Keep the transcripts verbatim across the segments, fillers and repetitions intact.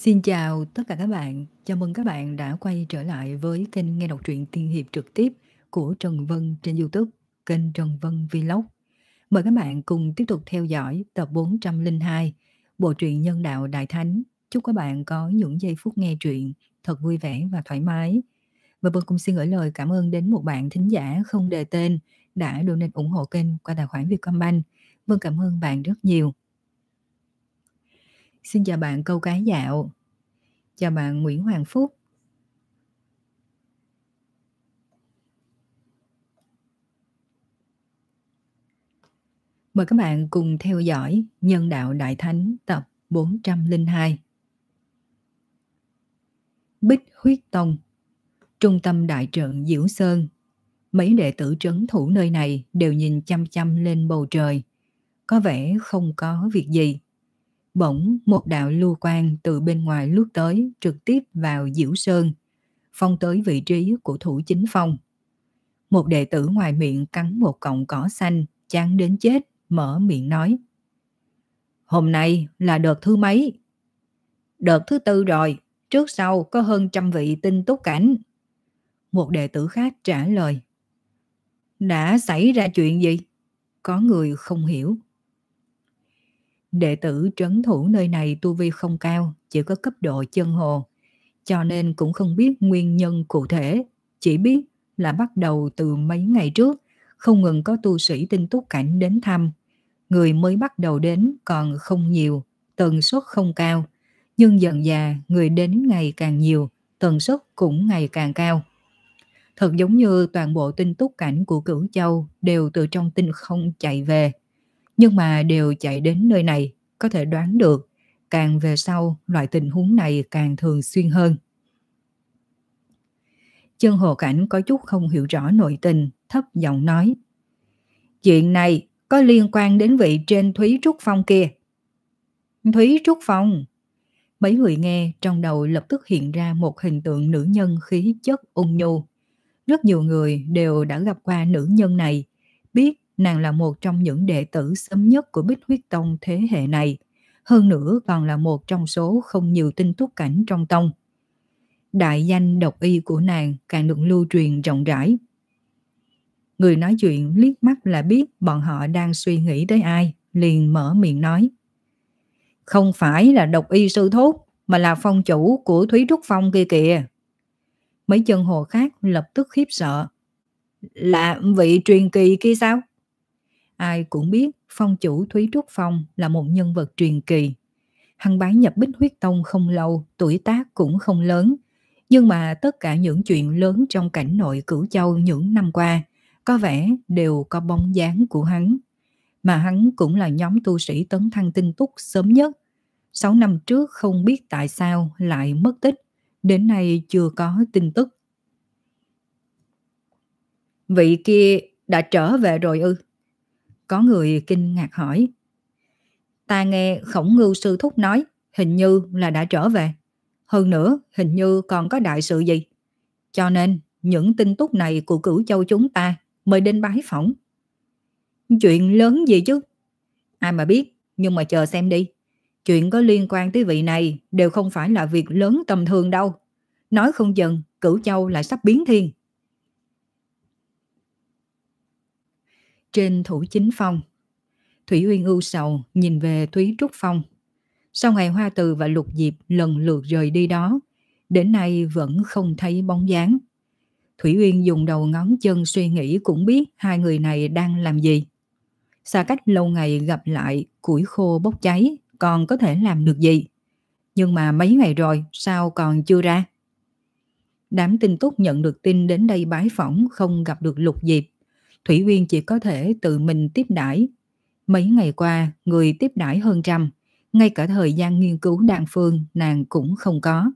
Xin chào tất cả các bạn, chào mừng các bạn đã quay trở lại với kênh nghe đọc truyện tiên hiệp trực tiếp của Trần Vân trên YouTube, kênh Trần Vân Vlog. Mời các bạn cùng tiếp tục theo dõi tập bốn trăm lẻ hai, bộ truyện Nhân đạo Đại Thánh. Chúc các bạn có những giây phút nghe truyện thật vui vẻ và thoải mái. Và Vân cũng xin gửi lời cảm ơn đến một bạn thính giả không đề tên đã donate ủng hộ kênh qua tài khoản Vietcombank. Vân cảm ơn bạn rất nhiều. Xin chào bạn Câu Cái Dạo. Chào bạn Nguyễn Hoàng Phúc. Mời các bạn cùng theo dõi Nhân đạo Đại Thánh tập bốn trăm lẻ hai. Bích Huyết Tông, trung tâm đại trận Diễu Sơn. Mấy đệ tử trấn thủ nơi này đều nhìn chăm chăm lên bầu trời, có vẻ không có việc gì. Bỗng một đạo lưu quang từ bên ngoài lướt tới, trực tiếp vào Diễu Sơn, phong tới vị trí của thủ chính phong. Một đệ tử ngoài miệng cắn một cọng cỏ xanh, chán đến chết, mở miệng nói: "Hôm nay là đợt thứ mấy?" "Đợt thứ tư rồi, trước sau có hơn trăm vị tinh túc cảnh." Một đệ tử khác trả lời. "Đã xảy ra chuyện gì?" Có người không hiểu. Đệ tử trấn thủ nơi này tu vi không cao, chỉ có cấp độ chân hồ, cho nên cũng không biết nguyên nhân cụ thể, chỉ biết là bắt đầu từ mấy ngày trước, không ngừng có tu sĩ tinh túc cảnh đến thăm. Người mới bắt đầu đến còn không nhiều, tần suất không cao, nhưng dần dà người đến ngày càng nhiều, tần suất cũng ngày càng cao. Thật giống như toàn bộ tinh túc cảnh của Cửu Châu đều từ trong tinh không chạy về, nhưng mà đều chạy đến nơi này, có thể đoán được, càng về sau loại tình huống này càng thường xuyên hơn. Chân hồ cảnh có chút không hiểu rõ nội tình, thấp giọng nói: "Chuyện này có liên quan đến vị trên Thúy Trúc Phong kia." Thúy Trúc Phong? Mấy người nghe trong đầu lập tức hiện ra một hình tượng nữ nhân khí chất ôn nhu. Rất nhiều người đều đã gặp qua nữ nhân này, biết nàng là một trong những đệ tử sớm nhất của Bích Huyết Tông thế hệ này, hơn nữa còn là một trong số không nhiều tinh túc cảnh trong tông. Đại danh độc y của nàng càng được lưu truyền rộng rãi. Người nói chuyện liếc mắt là biết bọn họ đang suy nghĩ tới ai, liền mở miệng nói: "Không phải là độc y sư thúc, mà là phong chủ của Thúy Trúc Phong kia kìa." Mấy chân hồ khác lập tức khiếp sợ. "Là vị truyền kỳ kia sao?" Ai cũng biết phong chủ Thúy Trúc Phong là một nhân vật truyền kỳ. Hắn bái nhập Bích Huyết Tông không lâu, tuổi tác cũng không lớn, nhưng mà tất cả những chuyện lớn trong cảnh nội Cửu Châu những năm qua có vẻ đều có bóng dáng của hắn. Mà hắn cũng là nhóm tu sĩ tấn thăng tinh túc sớm nhất. Sáu năm trước không biết tại sao lại mất tích, đến nay chưa có tin tức. "Vị kia đã trở về rồi ư?" Có người kinh ngạc hỏi. "Ta nghe Khổng Ngưu sư thúc nói, hình như là đã trở về. Hơn nữa, hình như còn có đại sự gì. Cho nên, những tin tức này của Cửu Châu chúng ta mới đến bái phỏng." "Chuyện lớn gì chứ?" "Ai mà biết, nhưng mà chờ xem đi. Chuyện có liên quan tới vị này đều không phải là việc lớn tầm thường đâu. Nói không chừng, Cửu Châu lại sắp biến thiên." Trên thủ chính phong, Thủy Uyên ưu sầu nhìn về Thúy Trúc Phong. Sau ngày Hoa Từ và Lục Diệp lần lượt rời đi đó, đến nay vẫn không thấy bóng dáng. Thủy Uyên dùng đầu ngón chân suy nghĩ cũng biết hai người này đang làm gì. Xa cách lâu ngày gặp lại, củi khô bốc cháy, còn có thể làm được gì? Nhưng mà mấy ngày rồi, sao còn chưa ra? Đám tinh túc nhận được tin đến đây bái phỏng không gặp được Lục Diệp. Thủy Uyên chỉ có thể tự mình tiếp đãi. Mấy ngày qua, người tiếp đãi hơn trăm, ngay cả thời gian nghiên cứu đan phương nàng cũng không có.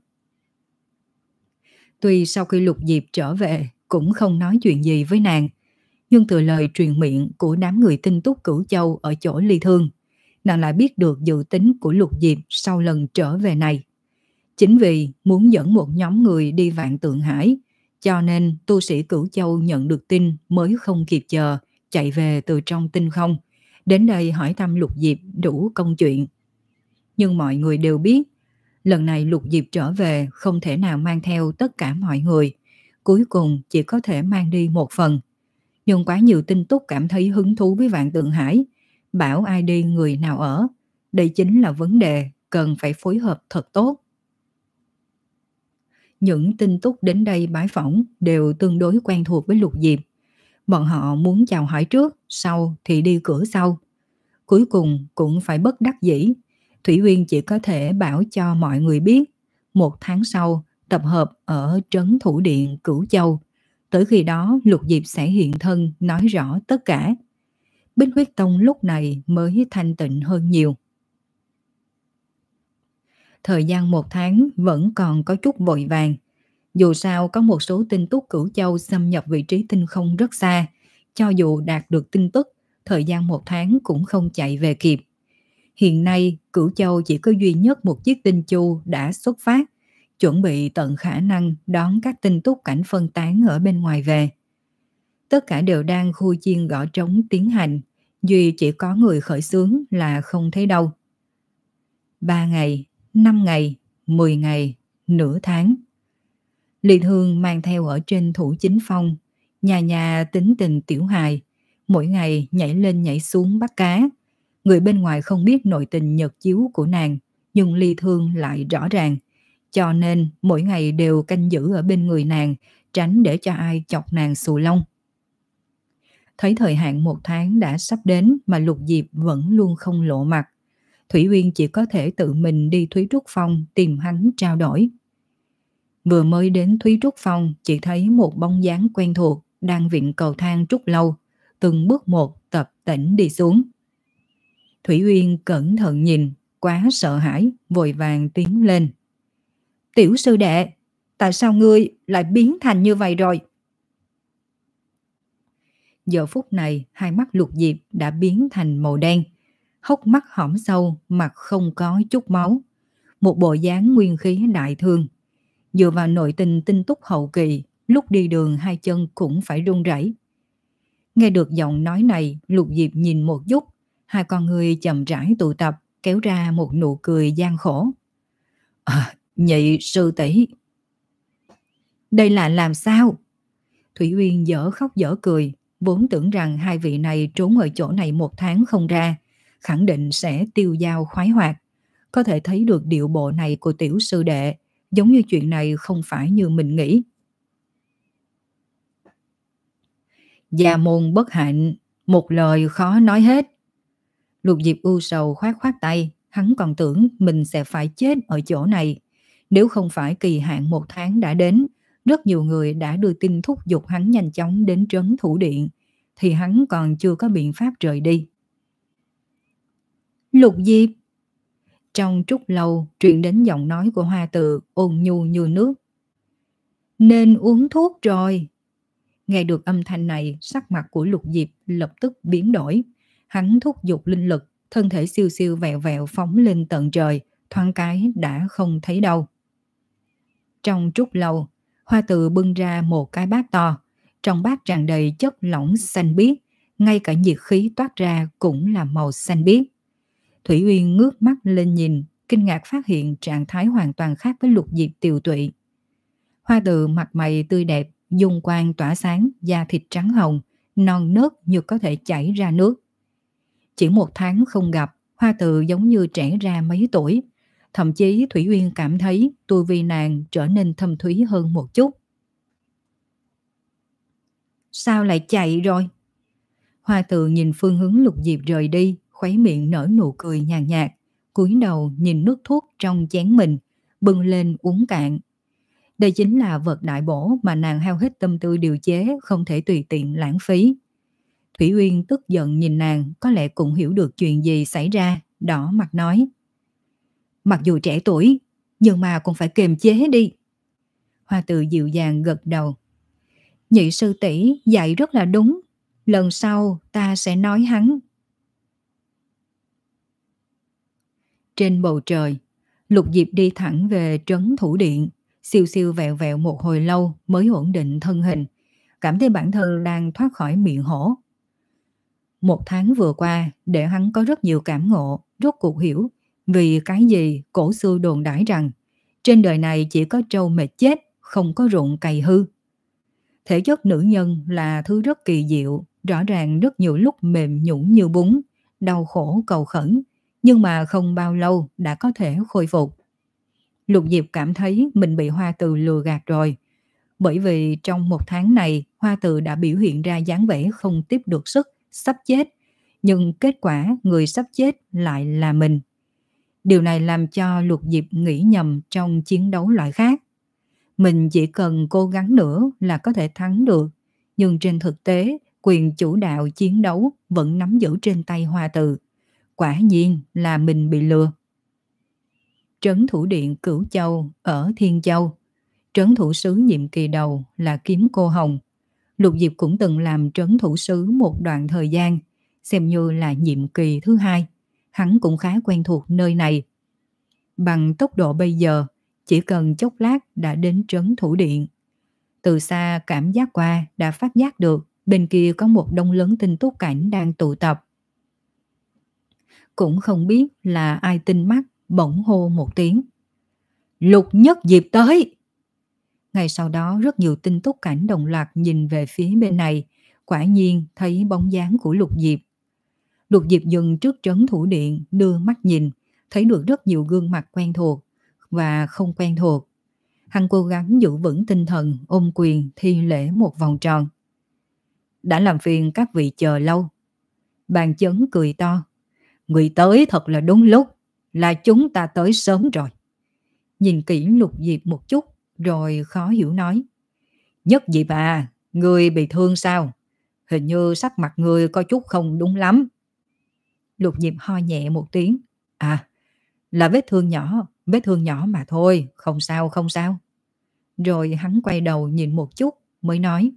Tuy sau khi Lục Diệp trở về cũng không nói chuyện gì với nàng, nhưng từ lời truyền miệng của đám người tinh túc Cửu Châu ở chỗ Ly Thương, nàng lại biết được dự tính của Lục Diệp sau lần trở về này. Chính vì muốn dẫn một nhóm người đi Vạn Tượng Hải, cho nên tu sĩ Cửu Châu nhận được tin mới không kịp chờ, chạy về từ trong tinh không, đến đây hỏi thăm Lục Diệp đủ công chuyện. Nhưng mọi người đều biết, Lần này Lục Diệp trở về không thể nào mang theo tất cả mọi người, cuối cùng chỉ có thể mang đi một phần. Nhưng quá nhiều tin tức cảm thấy hứng thú với Vạn Tượng Hải, bảo ai đi người nào ở. Đây chính là vấn đề cần phải phối hợp thật tốt. Những tin tức đến đây bái phỏng đều tương đối quen thuộc với Lục Diệp. Bọn họ muốn chào hỏi trước, sau thì đi cửa sau. Cuối cùng cũng phải bất đắc dĩ, Thủy Uyên chỉ có thể bảo cho mọi người biết, một tháng sau tập hợp ở Trấn Thủ Điện Cửu Châu. Tới khi đó Lục Diệp sẽ hiện thân nói rõ tất cả. Bích Huyết Tông lúc này mới thanh tịnh hơn nhiều. Thời gian một tháng vẫn còn có chút vội vàng. Dù sao có một số tin tức Cửu Châu xâm nhập vị trí tinh không rất xa. Cho dù đạt được tin tức, thời gian một tháng cũng không chạy về kịp. Hiện nay, Cửu Châu chỉ có duy nhất một chiếc tinh chu đã xuất phát, chuẩn bị tận khả năng đón các tin tức cảnh phân tán ở bên ngoài về. Tất cả đều đang khui chiên gõ trống tiến hành, duy chỉ có người khởi xướng là không thấy đâu. Ba ngày, năm ngày, mười ngày, nửa tháng. Ly Thương mang theo ở trên thủ chính phong, nhà nhà tính tình tiểu hài, mỗi ngày nhảy lên nhảy xuống bắt cá. Người bên ngoài không biết nội tình nhật chiếu của nàng, nhưng Ly Thương lại rõ ràng, cho nên mỗi ngày đều canh giữ ở bên người nàng, tránh để cho ai chọc nàng xù lông. Thấy thời hạn một tháng đã sắp đến mà Lục Diệp vẫn luôn không lộ mặt, Thủy Uyên chỉ có thể tự mình đi Thúy Trúc Phong tìm hắn trao đổi. Vừa mới đến Thúy Trúc Phong, chỉ thấy một bóng dáng quen thuộc đang vịn cầu thang Trúc Lâu, từng bước một tập tễnh đi xuống. Thủy Uyên cẩn thận nhìn, quá sợ hãi, vội vàng tiến lên. Tiểu sư đệ, tại sao ngươi lại biến thành như vậy rồi? Giờ phút này, hai mắt Lục Diệp đã biến thành màu đen, hốc mắt hõm sâu, mặt không có chút máu. Một bộ dáng nguyên khí đại thương. Dựa vào nội tình tinh túc hậu kỳ, lúc đi đường hai chân cũng phải run rẩy. Nghe được giọng nói này, Lục Diệp nhìn một chút, hai con người chậm rãi tụ tập, kéo ra một nụ cười gian khổ. À, nhị sư tỷ, đây là làm sao? Thủy Uyên dở khóc dở cười, vốn tưởng rằng hai vị này trốn ở chỗ này một tháng không ra, khẳng định sẽ tiêu dao khoái hoạt. Có thể thấy được điệu bộ này của tiểu sư đệ, giống như chuyện này không phải như mình nghĩ. Gia môn bất hạnh, một lời khó nói hết. Lục Diệp u sầu khoát khoát tay, hắn còn tưởng mình sẽ phải chết ở chỗ này. Nếu không phải kỳ hạn một tháng đã đến, rất nhiều người đã đưa tin thúc giục hắn nhanh chóng đến Trấn Thủ Điện, thì hắn còn chưa có biện pháp rời đi. Lục Diệp! Trong Trúc Lâu truyền đến giọng nói của Hoa Tự ôn nhu như nước. Nên uống thuốc rồi. Nghe được âm thanh này, sắc mặt của Lục Diệp lập tức biến đổi. Hắn thúc giục linh lực, thân thể siêu siêu vẹo vẹo phóng lên tận trời, thoáng cái đã không thấy đâu. Trong Trúc Lâu, Hoa Tự bưng ra một cái bát to, trong bát tràn đầy chất lỏng xanh biếc, ngay cả nhiệt khí toát ra cũng là màu xanh biếc. Thủy Uyên ngước mắt lên nhìn, kinh ngạc phát hiện trạng thái hoàn toàn khác với Lục Diệp tiều tụy. Hoa Tự mặt mày tươi đẹp, dung quang tỏa sáng, da thịt trắng hồng, non nớt như có thể chảy ra nước. Chỉ một tháng không gặp, Hoa Tự giống như trẻ ra mấy tuổi. Thậm chí Thủy Uyên cảm thấy tu vi nàng trở nên thâm thúy hơn một chút. Sao lại chạy rồi? Hoa Tự nhìn phương hướng Lục Diệp rời đi, khuấy miệng nở nụ cười nhàn nhạt, cúi đầu nhìn nước thuốc trong chén mình, bưng lên uống cạn. Đây chính là vật đại bổ mà nàng hao hết tâm tư điều chế, không thể tùy tiện lãng phí. Thủy Uyên tức giận nhìn nàng, có lẽ cũng hiểu được chuyện gì xảy ra, đỏ mặt nói. Mặc dù trẻ tuổi, nhưng mà cũng phải kiềm chế đi. Hoa Tự dịu dàng gật đầu. Nhị sư tỷ dạy rất là đúng, lần sau ta sẽ nói hắn. Trên bầu trời, Lục Diệp đi thẳng về Trấn Thủ Điện, siêu siêu vẹo vẹo một hồi lâu mới ổn định thân hình, cảm thấy bản thân đang thoát khỏi miệng hổ. Một tháng vừa qua, để hắn có rất nhiều cảm ngộ, rốt cuộc hiểu Vì cái gì cổ xưa đồn đãi rằng trên đời này chỉ có trâu mệt chết, không có ruộng cày hư. Thể chất nữ nhân là thứ rất kỳ diệu, rõ ràng rất nhiều lúc mềm nhũn như bún, đau khổ cầu khẩn, nhưng mà không bao lâu đã có thể khôi phục. Lục Diệp cảm thấy mình bị Hoa Từ lừa gạt rồi, bởi vì trong một tháng này Hoa Từ đã biểu hiện ra dáng vẻ không tiếp được sức, sắp chết, nhưng kết quả người sắp chết lại là mình. Điều này làm cho Lục Diệp nghĩ nhầm trong chiến đấu loại khác. Mình chỉ cần cố gắng nữa là có thể thắng được, nhưng trên thực tế quyền chủ đạo chiến đấu vẫn nắm giữ trên tay Hoa Từ. Quả nhiên là mình bị lừa. Trấn thủ điện Cửu Châu ở Thiên Châu. Trấn thủ sứ nhiệm kỳ đầu là Kiếm Cô Hồng. Lục Diệp cũng từng làm trấn thủ sứ một đoạn thời gian, xem như là nhiệm kỳ thứ hai. Hắn cũng khá quen thuộc nơi này. Bằng tốc độ bây giờ, chỉ cần chốc lát đã đến trấn thủ điện. Từ xa cảm giác qua đã phát giác được bên kia có một đông lớn tinh túc cảnh đang tụ tập. Cũng không biết là ai tinh mắt bỗng hô một tiếng. Lục Nhất Diệp tới! Ngay sau đó rất nhiều tinh túc cảnh đồng loạt nhìn về phía bên này, quả nhiên thấy bóng dáng của Lục Diệp. Lục Diệp dừng trước trấn thủ điện, đưa mắt nhìn, thấy được rất nhiều gương mặt quen thuộc và không quen thuộc. Hắn cố gắng giữ vững tinh thần, ôm quyền thi lễ một vòng tròn. Đã làm phiền các vị chờ lâu. Bàn chấn cười to. Người tới thật là đúng lúc, là chúng ta tới sớm rồi. Nhìn kỹ Lục Diệp một chút, rồi khó hiểu nói. Nhất Diệp à, người bị thương sao? Hình như sắc mặt người có chút không đúng lắm. Lục Diệp ho nhẹ một tiếng. À, là vết thương nhỏ, vết thương nhỏ mà thôi, không sao, không sao. Rồi hắn quay đầu nhìn một chút, mới nói.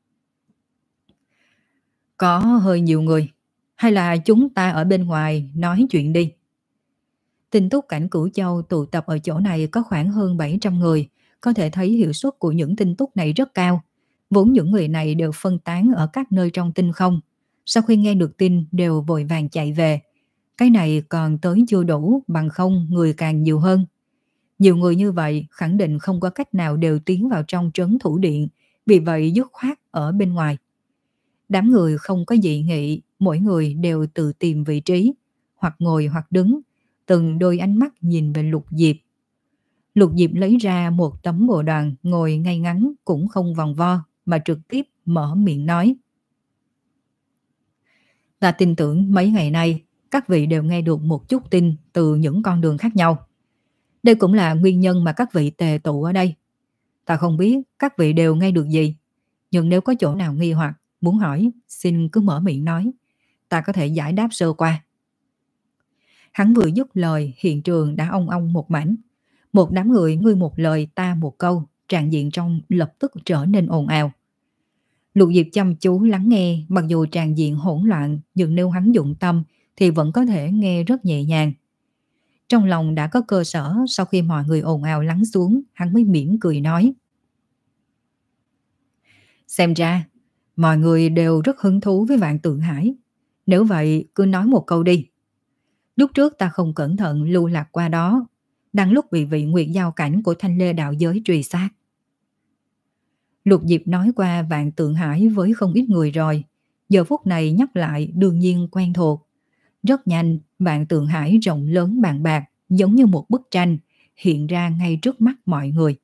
Có hơi nhiều người, hay là chúng ta ở bên ngoài nói chuyện đi. Tinh túc cảnh Cửu Châu tụ tập ở chỗ này có khoảng hơn bảy trăm người, có thể thấy hiệu suất của những tinh túc này rất cao. Vốn những người này đều phân tán ở các nơi trong tinh không. Sau khi nghe được tin đều vội vàng chạy về. Cái này còn tới chưa đủ, bằng không người càng nhiều hơn. Nhiều người như vậy khẳng định không có cách nào đều tiến vào trong trấn thủ điện, vì vậy dứt khoát ở bên ngoài. Đám người không có dị nghị, mỗi người đều tự tìm vị trí, hoặc ngồi hoặc đứng, từng đôi ánh mắt nhìn về Lục Diệp. Lục Diệp lấy ra một tấm bồ đoàn ngồi ngay ngắn cũng không vòng vo, mà trực tiếp mở miệng nói. Ta tin tưởng mấy ngày nay các vị đều nghe được một chút tin từ những con đường khác nhau. Đây cũng là nguyên nhân mà các vị tề tụ ở đây. Ta không biết các vị đều nghe được gì, nhưng nếu có chỗ nào nghi hoặc, muốn hỏi, xin cứ mở miệng nói. Ta có thể giải đáp sơ qua. Hắn vừa dứt lời, hiện trường đã ong ong một mảnh. Một đám người ngươi một lời ta một câu, tràn diện trong lập tức trở nên ồn ào. Lục Diệp chăm chú lắng nghe, mặc dù tràn diện hỗn loạn, nhưng nếu hắn dụng tâm thì vẫn có thể nghe rất nhẹ nhàng. Trong lòng đã có cơ sở, sau khi mọi người ồn ào lắng xuống, hắn mới mỉm cười nói. Xem ra, mọi người đều rất hứng thú với Vạn Tượng Hải. Nếu vậy, cứ nói một câu đi. Lúc trước ta không cẩn thận lưu lạc qua đó, đang lúc bị vị nguyệt giao cảnh của Thanh Lê đạo giới truy sát. Lục Diệp nói qua Vạn Tượng Hải với không ít người rồi, giờ phút này nhắc lại đương nhiên quen thuộc. Rất nhanh, Vạn Tượng Hải rộng lớn bàn bạc, giống như một bức tranh, hiện ra ngay trước mắt mọi người.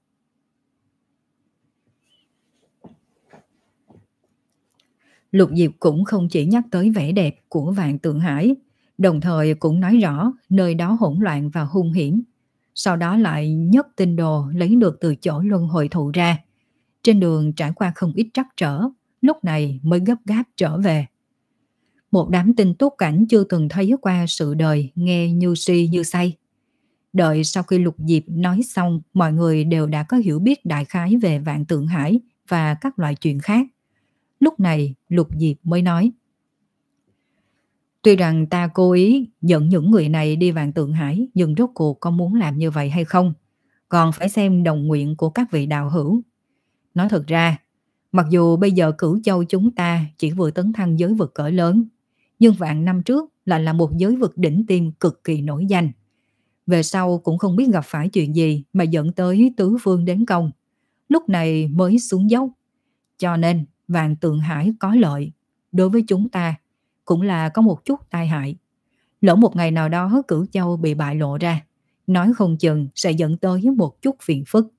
Lục Diệp cũng không chỉ nhắc tới vẻ đẹp của Vạn Tượng Hải, đồng thời cũng nói rõ nơi đó hỗn loạn và hung hiểm. Sau đó lại nhấc tinh đồ lấy được từ chỗ luân hồi thụ ra. Trên đường trải qua không ít trắc trở, lúc này mới gấp gáp trở về. Một đám tinh túc cảnh chưa từng thấy qua sự đời nghe như si như say. Đợi sau khi Lục Diệp nói xong, mọi người đều đã có hiểu biết đại khái về Vạn Tượng Hải và các loại chuyện khác. Lúc này Lục Diệp mới nói. Tuy rằng ta cố ý dẫn những người này đi Vạn Tượng Hải, nhưng rốt cuộc có muốn làm như vậy hay không, còn phải xem đồng nguyện của các vị đạo hữu. Nói thật ra, mặc dù bây giờ Cửu Châu chúng ta chỉ vừa tấn thăng giới vực cỡ lớn, nhưng vạn năm trước lại là một giới vực đỉnh tiêm cực kỳ nổi danh. Về sau cũng không biết gặp phải chuyện gì mà dẫn tới tứ phương đến công, lúc này mới xuống dốc. Cho nên Vạn Tượng Hải có lợi, đối với chúng ta cũng là có một chút tai hại. Lỡ một ngày nào đó Cửu Châu bị bại lộ ra, nói không chừng sẽ dẫn tới một chút phiền phức.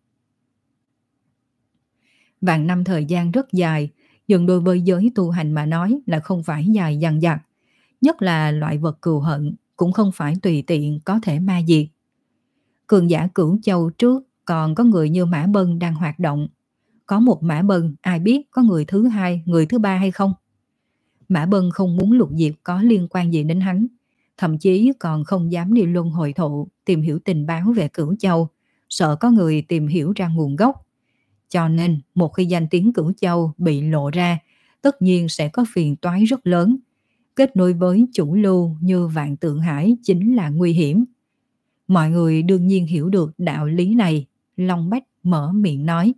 Vạn năm thời gian rất dài, nhưng đối với giới tu hành mà nói là không phải dài dằng dặc. Nhất là loại vật cừu hận cũng không phải tùy tiện có thể ma diệt. Cường giả Cửu Châu trước còn có người như Mã Bân đang hoạt động. Có một Mã Bân, ai biết có người thứ hai, người thứ ba hay không? Mã Bân không muốn Lục Diệp có liên quan gì đến hắn, thậm chí còn không dám đi luân hồi thụ tìm hiểu tình báo về Cửu Châu, sợ có người tìm hiểu ra nguồn gốc. Cho nên một khi danh tiếng Cửu Châu bị lộ ra, tất nhiên sẽ có phiền toái rất lớn. Kết nối với chủ lưu như Vạn Tượng Hải chính là nguy hiểm. Mọi người đương nhiên hiểu được đạo lý này. Long Bách mở miệng nói: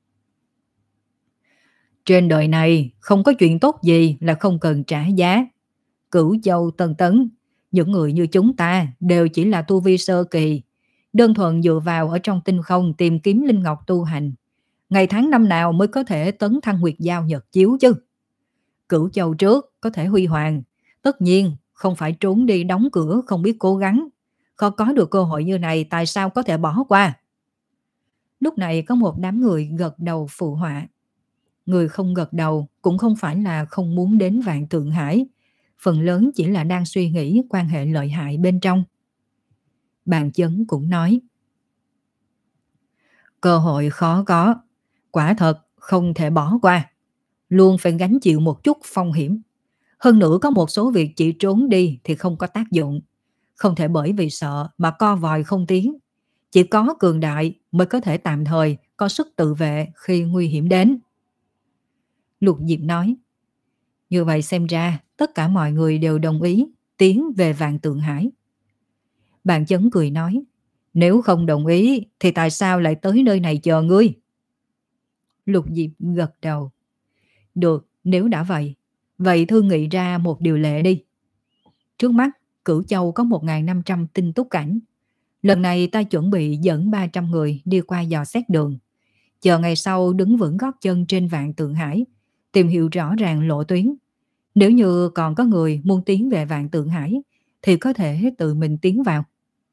trên đời này không có chuyện tốt gì là không cần trả giá. Cửu Châu Tân Tấn, những người như chúng ta đều chỉ là tu vi sơ kỳ, đơn thuần dựa vào ở trong tinh không tìm kiếm linh ngọc tu hành. Ngày tháng năm nào mới có thể tấn thăng nguyệt giao nhật chiếu chứ? Cửu Châu trước có thể huy hoàng, tất nhiên không phải trốn đi đóng cửa không biết cố gắng. Khó có được cơ hội như này tại sao có thể bỏ qua? Lúc này có một đám người gật đầu phụ họa. Người không gật đầu cũng không phải là không muốn đến Vạn Tượng Hải, phần lớn chỉ là đang suy nghĩ quan hệ lợi hại bên trong. Bàn Chấn cũng nói: cơ hội khó có, quả thật không thể bỏ qua, luôn phải gánh chịu một chút phong hiểm. Hơn nữa có một số việc chỉ trốn đi thì không có tác dụng, không thể bởi vì sợ mà co vòi không tiến. Chỉ có cường đại mới có thể tạm thời có sức tự vệ khi nguy hiểm đến. Lục Diệp nói: như vậy xem ra tất cả mọi người đều đồng ý tiến về Vạn Tượng Hải. Bàn Chấn cười nói: nếu không đồng ý thì tại sao lại tới nơi này chờ ngươi? Lục Diệp gật đầu: được, nếu đã vậy, vậy thương nghị ra một điều lệ đi. Trước mắt Cửu Châu có một nghìn năm trăm tinh túc cảnh. Lần này ta chuẩn bị dẫn ba trăm người đi qua dò xét đường. Chờ ngày sau đứng vững gót chân trên Vạn Tượng Hải, tìm hiểu rõ ràng lộ tuyến. Nếu như còn có người muốn tiến về Vạn Tượng Hải thì có thể tự mình tiến vào.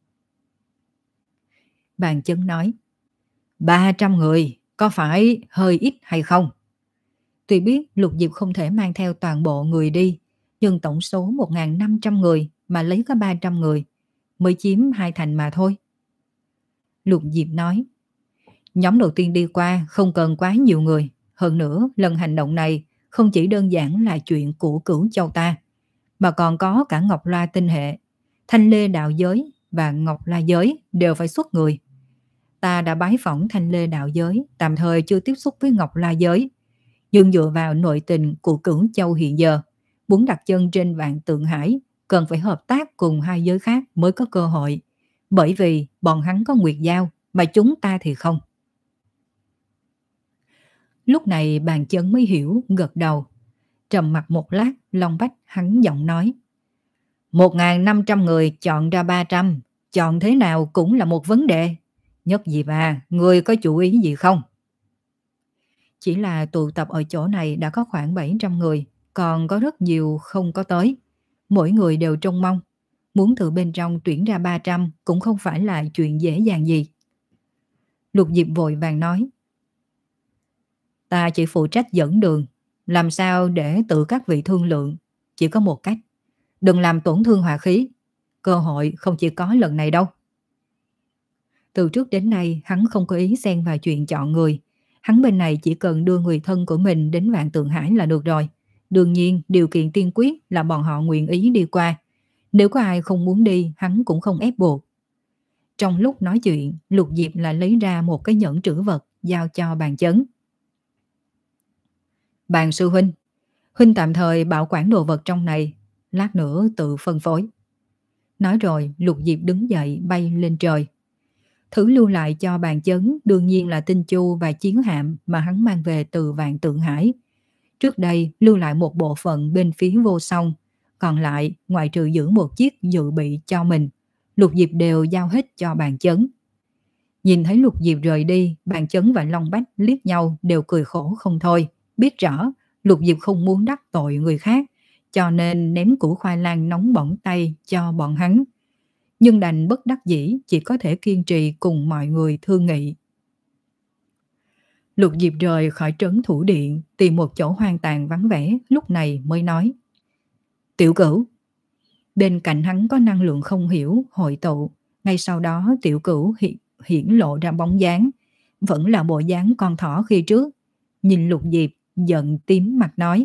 Bàn Chấn nói: ba trăm người có phải hơi ít hay không? Tuy biết Lục Diệp không thể mang theo toàn bộ người đi, nhưng tổng số một nghìn năm trăm người mà lấy có ba trăm người, mới chiếm hai thành mà thôi. Lục Diệp nói: nhóm đầu tiên đi qua không cần quá nhiều người. Hơn nữa lần hành động này không chỉ đơn giản là chuyện của Cửu Châu ta, mà còn có cả Ngọc La tinh hệ, Thanh Lê đạo giới và Ngọc La giới đều phải xuất người. Ta đã bái phỏng Thanh Lê đạo giới, tạm thời chưa tiếp xúc với Ngọc La giới, nhưng dựa vào nội tình của Cửu Châu hiện giờ, muốn đặt chân trên Vạn Tượng Hải cần phải hợp tác cùng hai giới khác mới có cơ hội, bởi vì bọn hắn có nguyệt giao mà chúng ta thì không. Lúc này Bàn Chấn mới hiểu, gật đầu. Trầm mặt một lát, Long Bách hắn giọng nói: một nghìn năm trăm người chọn ra ba trăm, chọn thế nào cũng là một vấn đề. Nhất Diệp à, người có chủ ý gì không? Chỉ là tụ tập ở chỗ này đã có khoảng bảy trăm người, còn có rất nhiều không có tới. Mỗi người đều trông mong. Muốn từ bên trong tuyển ra ba trăm cũng không phải là chuyện dễ dàng gì. Lục Diệp vội vàng nói: ta chỉ phụ trách dẫn đường, làm sao để tự các vị thương lượng. Chỉ có một cách, đừng làm tổn thương hòa khí. Cơ hội không chỉ có lần này đâu. Từ trước đến nay hắn không có ý xen vào chuyện chọn người. Hắn bên này chỉ cần đưa người thân của mình đến Vạn Tượng Hải là được rồi. Đương nhiên điều kiện tiên quyết là bọn họ nguyện ý đi qua. Nếu có ai không muốn đi, hắn cũng không ép buộc. Trong lúc nói chuyện, Lục Diệp lại lấy ra một cái nhẫn trữ vật giao cho Bàn Chấn. Bàn sư huynh, huynh tạm thời bảo quản đồ vật trong này, lát nữa tự phân phối. Nói rồi Lục Diệp đứng dậy bay lên trời. Thứ lưu lại cho Bàn Chấn đương nhiên là tinh chu và chiến hạm mà hắn mang về từ Vạn Tượng Hải. Trước đây lưu lại một bộ phận bên phía Vô Song, còn lại ngoại trừ giữ một chiếc dự bị cho mình, Lục Diệp đều giao hết cho Bàn Chấn. Nhìn thấy Lục Diệp rời đi, Bàn Chấn và Long Bách liếc nhau đều cười khổ không thôi, biết rõ Lục Diệp không muốn đắc tội người khác, cho nên ném củ khoai lang nóng bỏng tay cho bọn hắn. Nhưng đành bất đắc dĩ, chỉ có thể kiên trì cùng mọi người thương nghị. Lục Diệp rời khỏi trấn thủ điện, tìm một chỗ hoang tàn vắng vẻ, lúc này mới nói: Tiểu Cửu. Bên cạnh hắn có năng lượng không hiểu hội tụ, ngay sau đó Tiểu Cửu hiện, hiển lộ ra bóng dáng, vẫn là bộ dáng con thỏ khi trước. Nhìn Lục Diệp, giận tím mặt nói: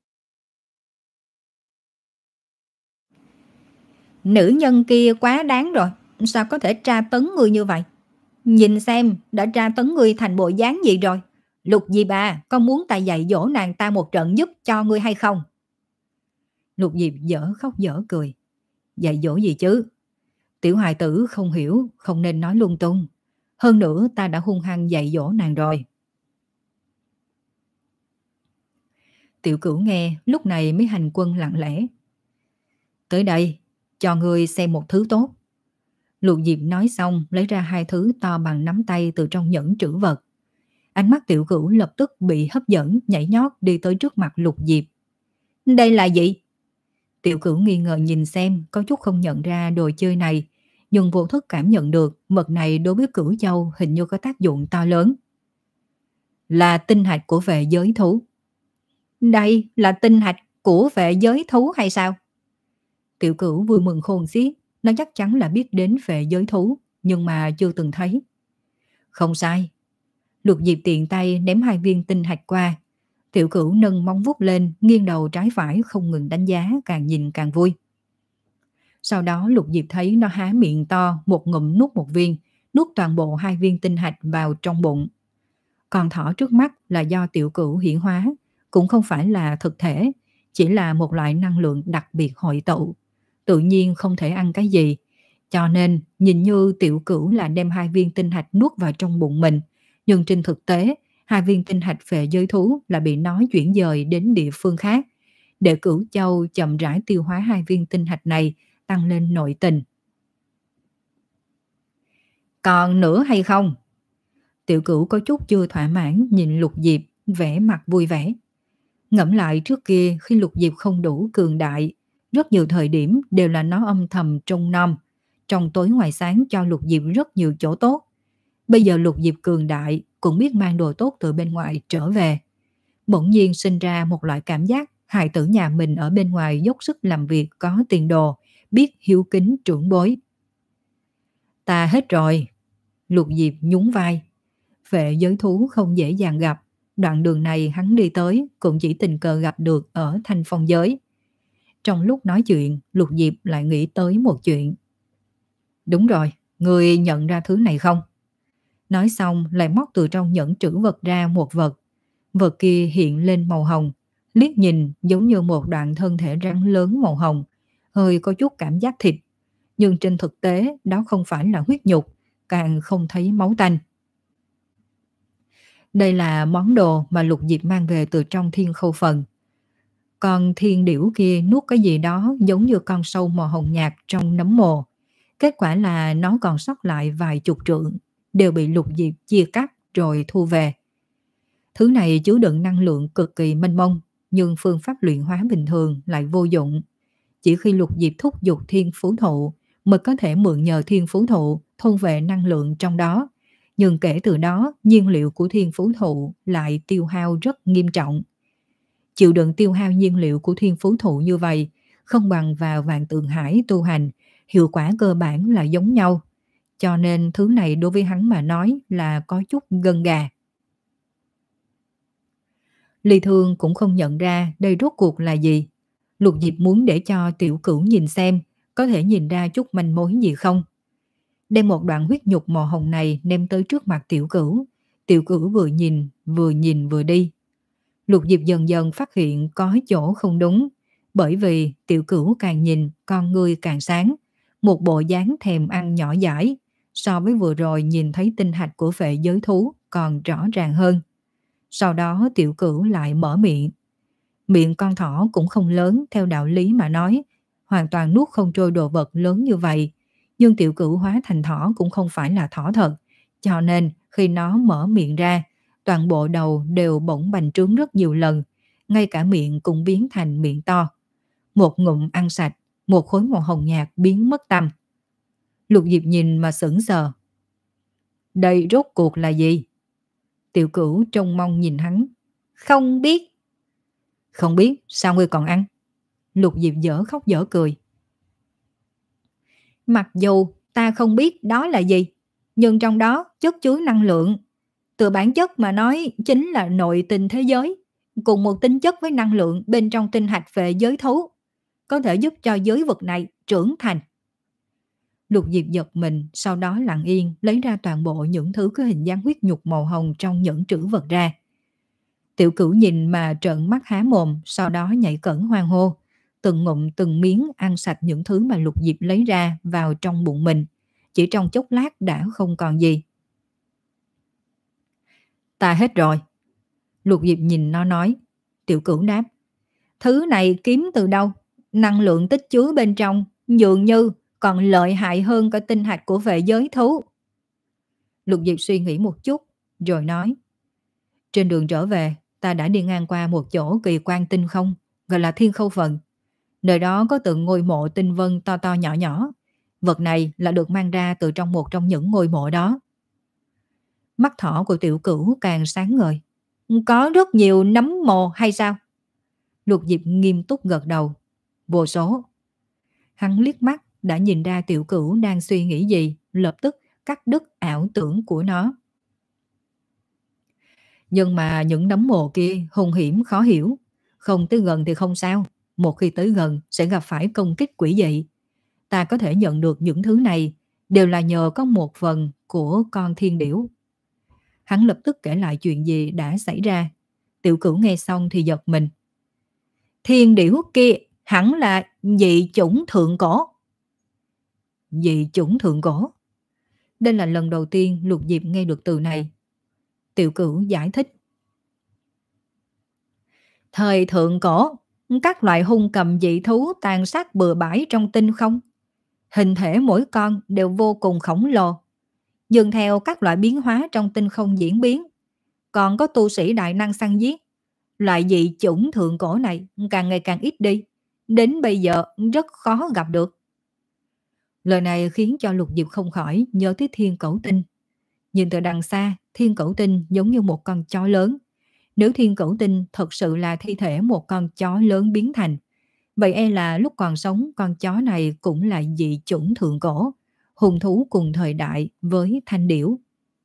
Nữ nhân kia quá đáng rồi, sao có thể tra tấn người như vậy? Nhìn xem đã tra tấn người thành bộ dáng gì rồi. Lục Diệp à, con muốn ta dạy dỗ nàng ta một trận giúp cho ngươi hay không? Lục Diệp dở khóc dở cười. Dạy dỗ gì chứ? Tiểu hài tử không hiểu, không nên nói lung tung. Hơn nữa ta đã hung hăng dạy dỗ nàng rồi. Tiểu Cửu nghe, lúc này mới hành quân lặng lẽ. Tới đây, cho ngươi xem một thứ tốt. Lục Diệp nói xong, lấy ra hai thứ to bằng nắm tay từ trong nhẫn trữ vật. Ánh mắt Tiểu Cửu lập tức bị hấp dẫn, nhảy nhót đi tới trước mặt Lục Diệp. Đây là gì? Tiểu Cửu nghi ngờ nhìn xem, có chút không nhận ra đồ chơi này, nhưng vô thức cảm nhận được vật này đối với Cửu Châu hình như có tác dụng to lớn. Là tinh hạch của vệ giới thú. Đây là tinh hạch của vệ giới thú hay sao? Tiểu Cửu vui mừng khôn xiết, nó chắc chắn là biết đến vệ giới thú, nhưng mà chưa từng thấy. Không sai. Lục Diệp tiện tay ném hai viên tinh hạch qua. Tiểu Cửu nâng móng vuốt lên, nghiêng đầu trái phải không ngừng đánh giá, càng nhìn càng vui. Sau đó Lục Diệp thấy nó há miệng to, một ngụm nuốt một viên, nuốt toàn bộ hai viên tinh hạch vào trong bụng. Con thỏ trước mắt là do Tiểu Cửu hiển hóa, cũng không phải là thực thể, chỉ là một loại năng lượng đặc biệt hội tụ, tự nhiên không thể ăn cái gì, cho nên nhìn như Tiểu Cửu là đem hai viên tinh hạch nuốt vào trong bụng mình, nhưng trên thực tế hai viên tinh hạch phệ giới thú là bị nó chuyển dời đến địa phương khác, để Cửu Châu chậm rãi tiêu hóa hai viên tinh hạch này, tăng lên nội tình. Còn nữa hay không? Tiểu Cửu có chút chưa thỏa mãn nhìn Lục Diệp, vẻ mặt vui vẻ. Ngẫm lại trước kia khi Lục Diệp không đủ cường đại, rất nhiều thời điểm đều là nó âm thầm trông nom, trong tối ngoài sáng cho Lục Diệp rất nhiều chỗ tốt. Bây giờ Lục Diệp cường đại, cũng biết mang đồ tốt từ bên ngoài trở về. Bỗng nhiên sinh ra một loại cảm giác hài tử nhà mình ở bên ngoài dốc sức làm việc có tiền đồ, biết hiếu kính trưởng bối. Ta hết rồi. Lục Diệp nhún vai. Vệ giới thú không dễ dàng gặp. Đoạn đường này hắn đi tới cũng chỉ tình cờ gặp được ở Thanh Phong giới. Trong lúc nói chuyện, Lục Diệp lại nghĩ tới một chuyện. Đúng rồi, người nhận ra thứ này không? Nói xong lại móc từ trong nhẫn trữ vật ra một vật. Vật kia hiện lên màu hồng, liếc nhìn giống như một đoạn thân thể rắn lớn màu hồng, hơi có chút cảm giác thịt. Nhưng trên thực tế đó không phải là huyết nhục, càng không thấy máu tanh. Đây là món đồ mà Lục Diệp mang về từ trong thiên khâu phần. Con thiên điểu kia nuốt cái gì đó giống như con sâu màu hồng nhạt trong nấm mồ. Kết quả là nó còn sót lại vài chục trượng, đều bị Lục Diệp chia cắt rồi thu về. Thứ này chứa đựng năng lượng cực kỳ mênh mông, nhưng phương pháp luyện hóa bình thường lại vô dụng. Chỉ khi Lục Diệp thúc giục thiên phú thụ mới có thể mượn nhờ thiên phú thụ thôn vệ năng lượng trong đó. Nhưng kể từ đó, nhiên liệu của thiên phú thụ lại tiêu hao rất nghiêm trọng. Chịu đựng tiêu hao nhiên liệu của thiên phú thụ như vậy, không bằng vào Vạn Tượng Hải tu hành, hiệu quả cơ bản là giống nhau. Cho nên thứ này đối với hắn mà nói là có chút gân gà. Ly Thương cũng không nhận ra đây rốt cuộc là gì. Lục Diệp muốn để cho Tiểu Cửu nhìn xem, có thể nhìn ra chút manh mối gì không. Đem một đoạn huyết nhục màu hồng này ném tới trước mặt Tiểu Cửu. Tiểu Cửu vừa nhìn, vừa nhìn vừa đi. Lục Diệp dần dần phát hiện có chỗ không đúng, bởi vì Tiểu Cửu càng nhìn, con ngươi càng sáng, một bộ dáng thèm ăn nhỏ dãi, so với vừa rồi nhìn thấy tinh hạch của vệ giới thú còn rõ ràng hơn. Sau đó Tiểu Cửu lại mở miệng. Miệng con thỏ cũng không lớn theo đạo lý mà nói, hoàn toàn nuốt không trôi đồ vật lớn như vậy, Nhưng Tiểu Cửu hóa thành thỏ cũng không phải là thỏ thật, cho nên khi nó mở miệng ra, toàn bộ đầu đều bỗng bành trướng rất nhiều lần, ngay cả miệng cũng biến thành miệng to. Một ngụm ăn sạch, một khối màu hồng nhạt biến mất tăm. Lục Diệp nhìn mà sững sờ. Đây rốt cuộc là gì? Tiểu Cửu trông mong nhìn hắn. Không biết. Không biết, sao ngươi còn ăn? Lục Diệp dở khóc dở cười. Mặc dù ta không biết đó là gì, nhưng trong đó chất chứa năng lượng. Từ bản chất mà nói chính là nội tinh thế giới, cùng một tính chất với năng lượng bên trong tinh hạch về giới thú, có thể giúp cho giới vật này trưởng thành. Lục Diệp giật mình, sau đó lặng yên lấy ra toàn bộ những thứ có hình dáng huyết nhục màu hồng trong nhẫn trữ vật ra. Tiểu Cửu nhìn mà trợn mắt há mồm, sau đó nhảy cẫng hoan hô, từng ngụm từng miếng ăn sạch những thứ mà Lục Diệp lấy ra vào trong bụng mình, chỉ trong chốc lát đã không còn gì. Ta hết rồi. Lục Diệp nhìn nó nói. Tiểu Cửu đáp. Thứ này kiếm từ đâu? Năng lượng tích chứa bên trong dường như còn lợi hại hơn cả tinh hạch của vệ giới thú. Lục Diệp suy nghĩ một chút, rồi nói. Trên đường trở về, ta đã đi ngang qua một chỗ kỳ quan tinh không, gọi là Thiên Khâu Phần. Nơi đó có từng ngôi mộ tinh vân to to nhỏ nhỏ. Vật này là được mang ra từ trong một trong những ngôi mộ đó. Mắt thỏ của Tiểu Cửu càng sáng ngời. Có rất nhiều nấm mồ hay sao? Lục Diệp nghiêm túc gật đầu. Vô số. Hắn liếc mắt đã nhìn ra Tiểu Cửu đang suy nghĩ gì, lập tức cắt đứt ảo tưởng của nó. Nhưng mà những nấm mồ kia hung hiểm khó hiểu. Không tới gần thì không sao. Một khi tới gần sẽ gặp phải công kích quỷ dị. Ta có thể nhận được những thứ này đều là nhờ có một phần của con thiên điểu. Hắn lập tức kể lại chuyện gì đã xảy ra. Tiểu Cửu nghe xong thì giật mình. Thiên điểu kia hẳn là dị chủng thượng cổ. Dị chủng thượng cổ. Đây là lần đầu tiên Lục Diệp nghe được từ này. Tiểu Cửu giải thích. Thời thượng cổ, các loại hung cầm dị thú tàn sát bừa bãi trong tinh không. Hình thể mỗi con đều vô cùng khổng lồ. Dường theo các loại biến hóa trong tinh không diễn biến. Còn có tu sĩ đại năng săn giết. Loại dị chủng thượng cổ này càng ngày càng ít đi. Đến bây giờ rất khó gặp được. Lời này khiến cho Lục Diệp không khỏi nhớ tới Thiên Cẩu Tinh. Nhìn từ đằng xa, Thiên Cẩu Tinh giống như một con chó lớn. Nếu Thiên Cẩu Tinh thật sự là thi thể một con chó lớn biến thành, vậy e là lúc còn sống con chó này cũng là dị chủng thượng cổ, hung thú cùng thời đại với thanh điểu.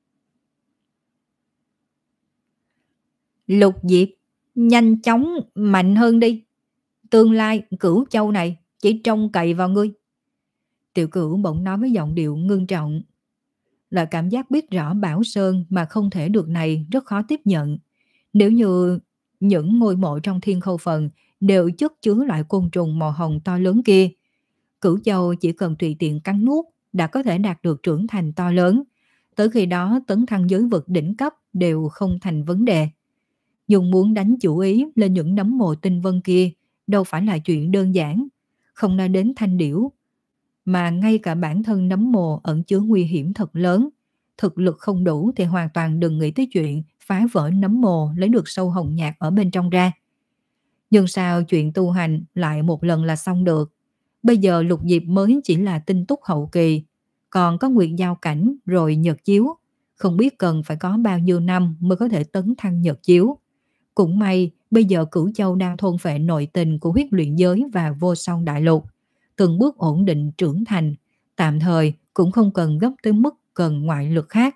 Lục Diệp, nhanh chóng mạnh hơn đi. Tương lai Cửu Châu này chỉ trông cậy vào ngươi. Tiểu Cửu bỗng nói với giọng điệu ngưng trọng. Là cảm giác biết rõ Bảo Sơn mà không thể được này rất khó tiếp nhận. Nếu như những ngôi mộ trong Thiên Khâu Phần đều chất chứa loại côn trùng màu hồng to lớn kia, Cửu Châu chỉ cần tùy tiện cắn nuốt đã có thể đạt được trưởng thành to lớn. Tới khi đó tấn thăng giới vực đỉnh cấp đều không thành vấn đề. Nhưng muốn đánh chủ ý lên những nấm mồ tinh vân kia đâu phải là chuyện đơn giản. Không nói đến thanh điểu, mà ngay cả bản thân nấm mồ ẩn chứa nguy hiểm thật lớn. Thực lực không đủ thì hoàn toàn đừng nghĩ tới chuyện phá vỡ nấm mồ lấy được sâu hồng nhạt ở bên trong ra. Nhưng sao chuyện tu hành lại một lần là xong được? Bây giờ Lục Diệp mới chỉ là tinh túc hậu kỳ, còn có nguyệt giao cảnh rồi nhật chiếu. Không biết cần phải có bao nhiêu năm mới có thể tấn thăng nhật chiếu. Cũng may bây giờ Cửu Châu đang thôn phệ nội tình của huyết luyện giới và vô song đại lục, từng bước ổn định trưởng thành, tạm thời cũng không cần gấp tới mức cần ngoại lực khác.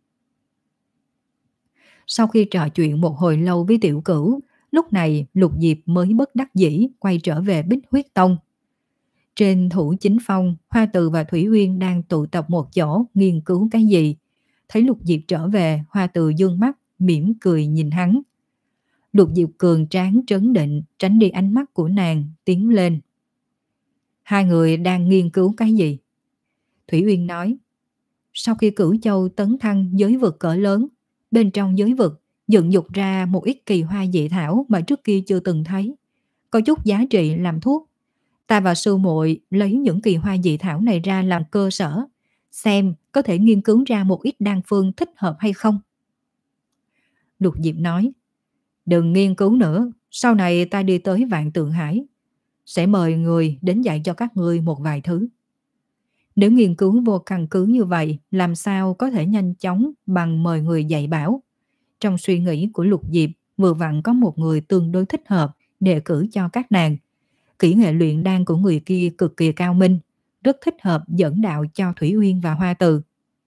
Sau khi trò chuyện một hồi lâu với Tiểu Cửu, lúc này Lục Diệp mới bất đắc dĩ quay trở về Bích Huyết Tông. Trên thủ chính phong, Hoa Từ và Thủy Uyên đang tụ tập một chỗ nghiên cứu cái gì. Thấy Lục Diệp trở về, Hoa Từ dương mắt, mỉm cười nhìn hắn. Lục Diệp cường tráng trấn định, tránh đi ánh mắt của nàng, tiến lên. Hai người đang nghiên cứu cái gì? Thủy Uyên nói. Sau khi Cửu Châu tấn thăng giới vực cỡ lớn, bên trong giới vực dựng dục ra một ít kỳ hoa dị thảo mà trước kia chưa từng thấy. Có chút giá trị làm thuốc. Ta và sư muội lấy những kỳ hoa dị thảo này ra làm cơ sở, xem có thể nghiên cứu ra một ít đan phương thích hợp hay không. Lục Diệp nói, đừng nghiên cứu nữa, sau này ta đi tới Vạn Tượng Hải, sẽ mời người đến dạy cho các ngươi một vài thứ. Nếu nghiên cứu vô căn cứ như vậy, làm sao có thể nhanh chóng bằng mời người dạy bảo. Trong suy nghĩ của Lục Diệp, vừa vặn có một người tương đối thích hợp đề cử cho các nàng. Kỹ nghệ luyện đan của người kia cực kỳ cao minh, rất thích hợp dẫn đạo cho Thủy Uyên và Hoa Từ.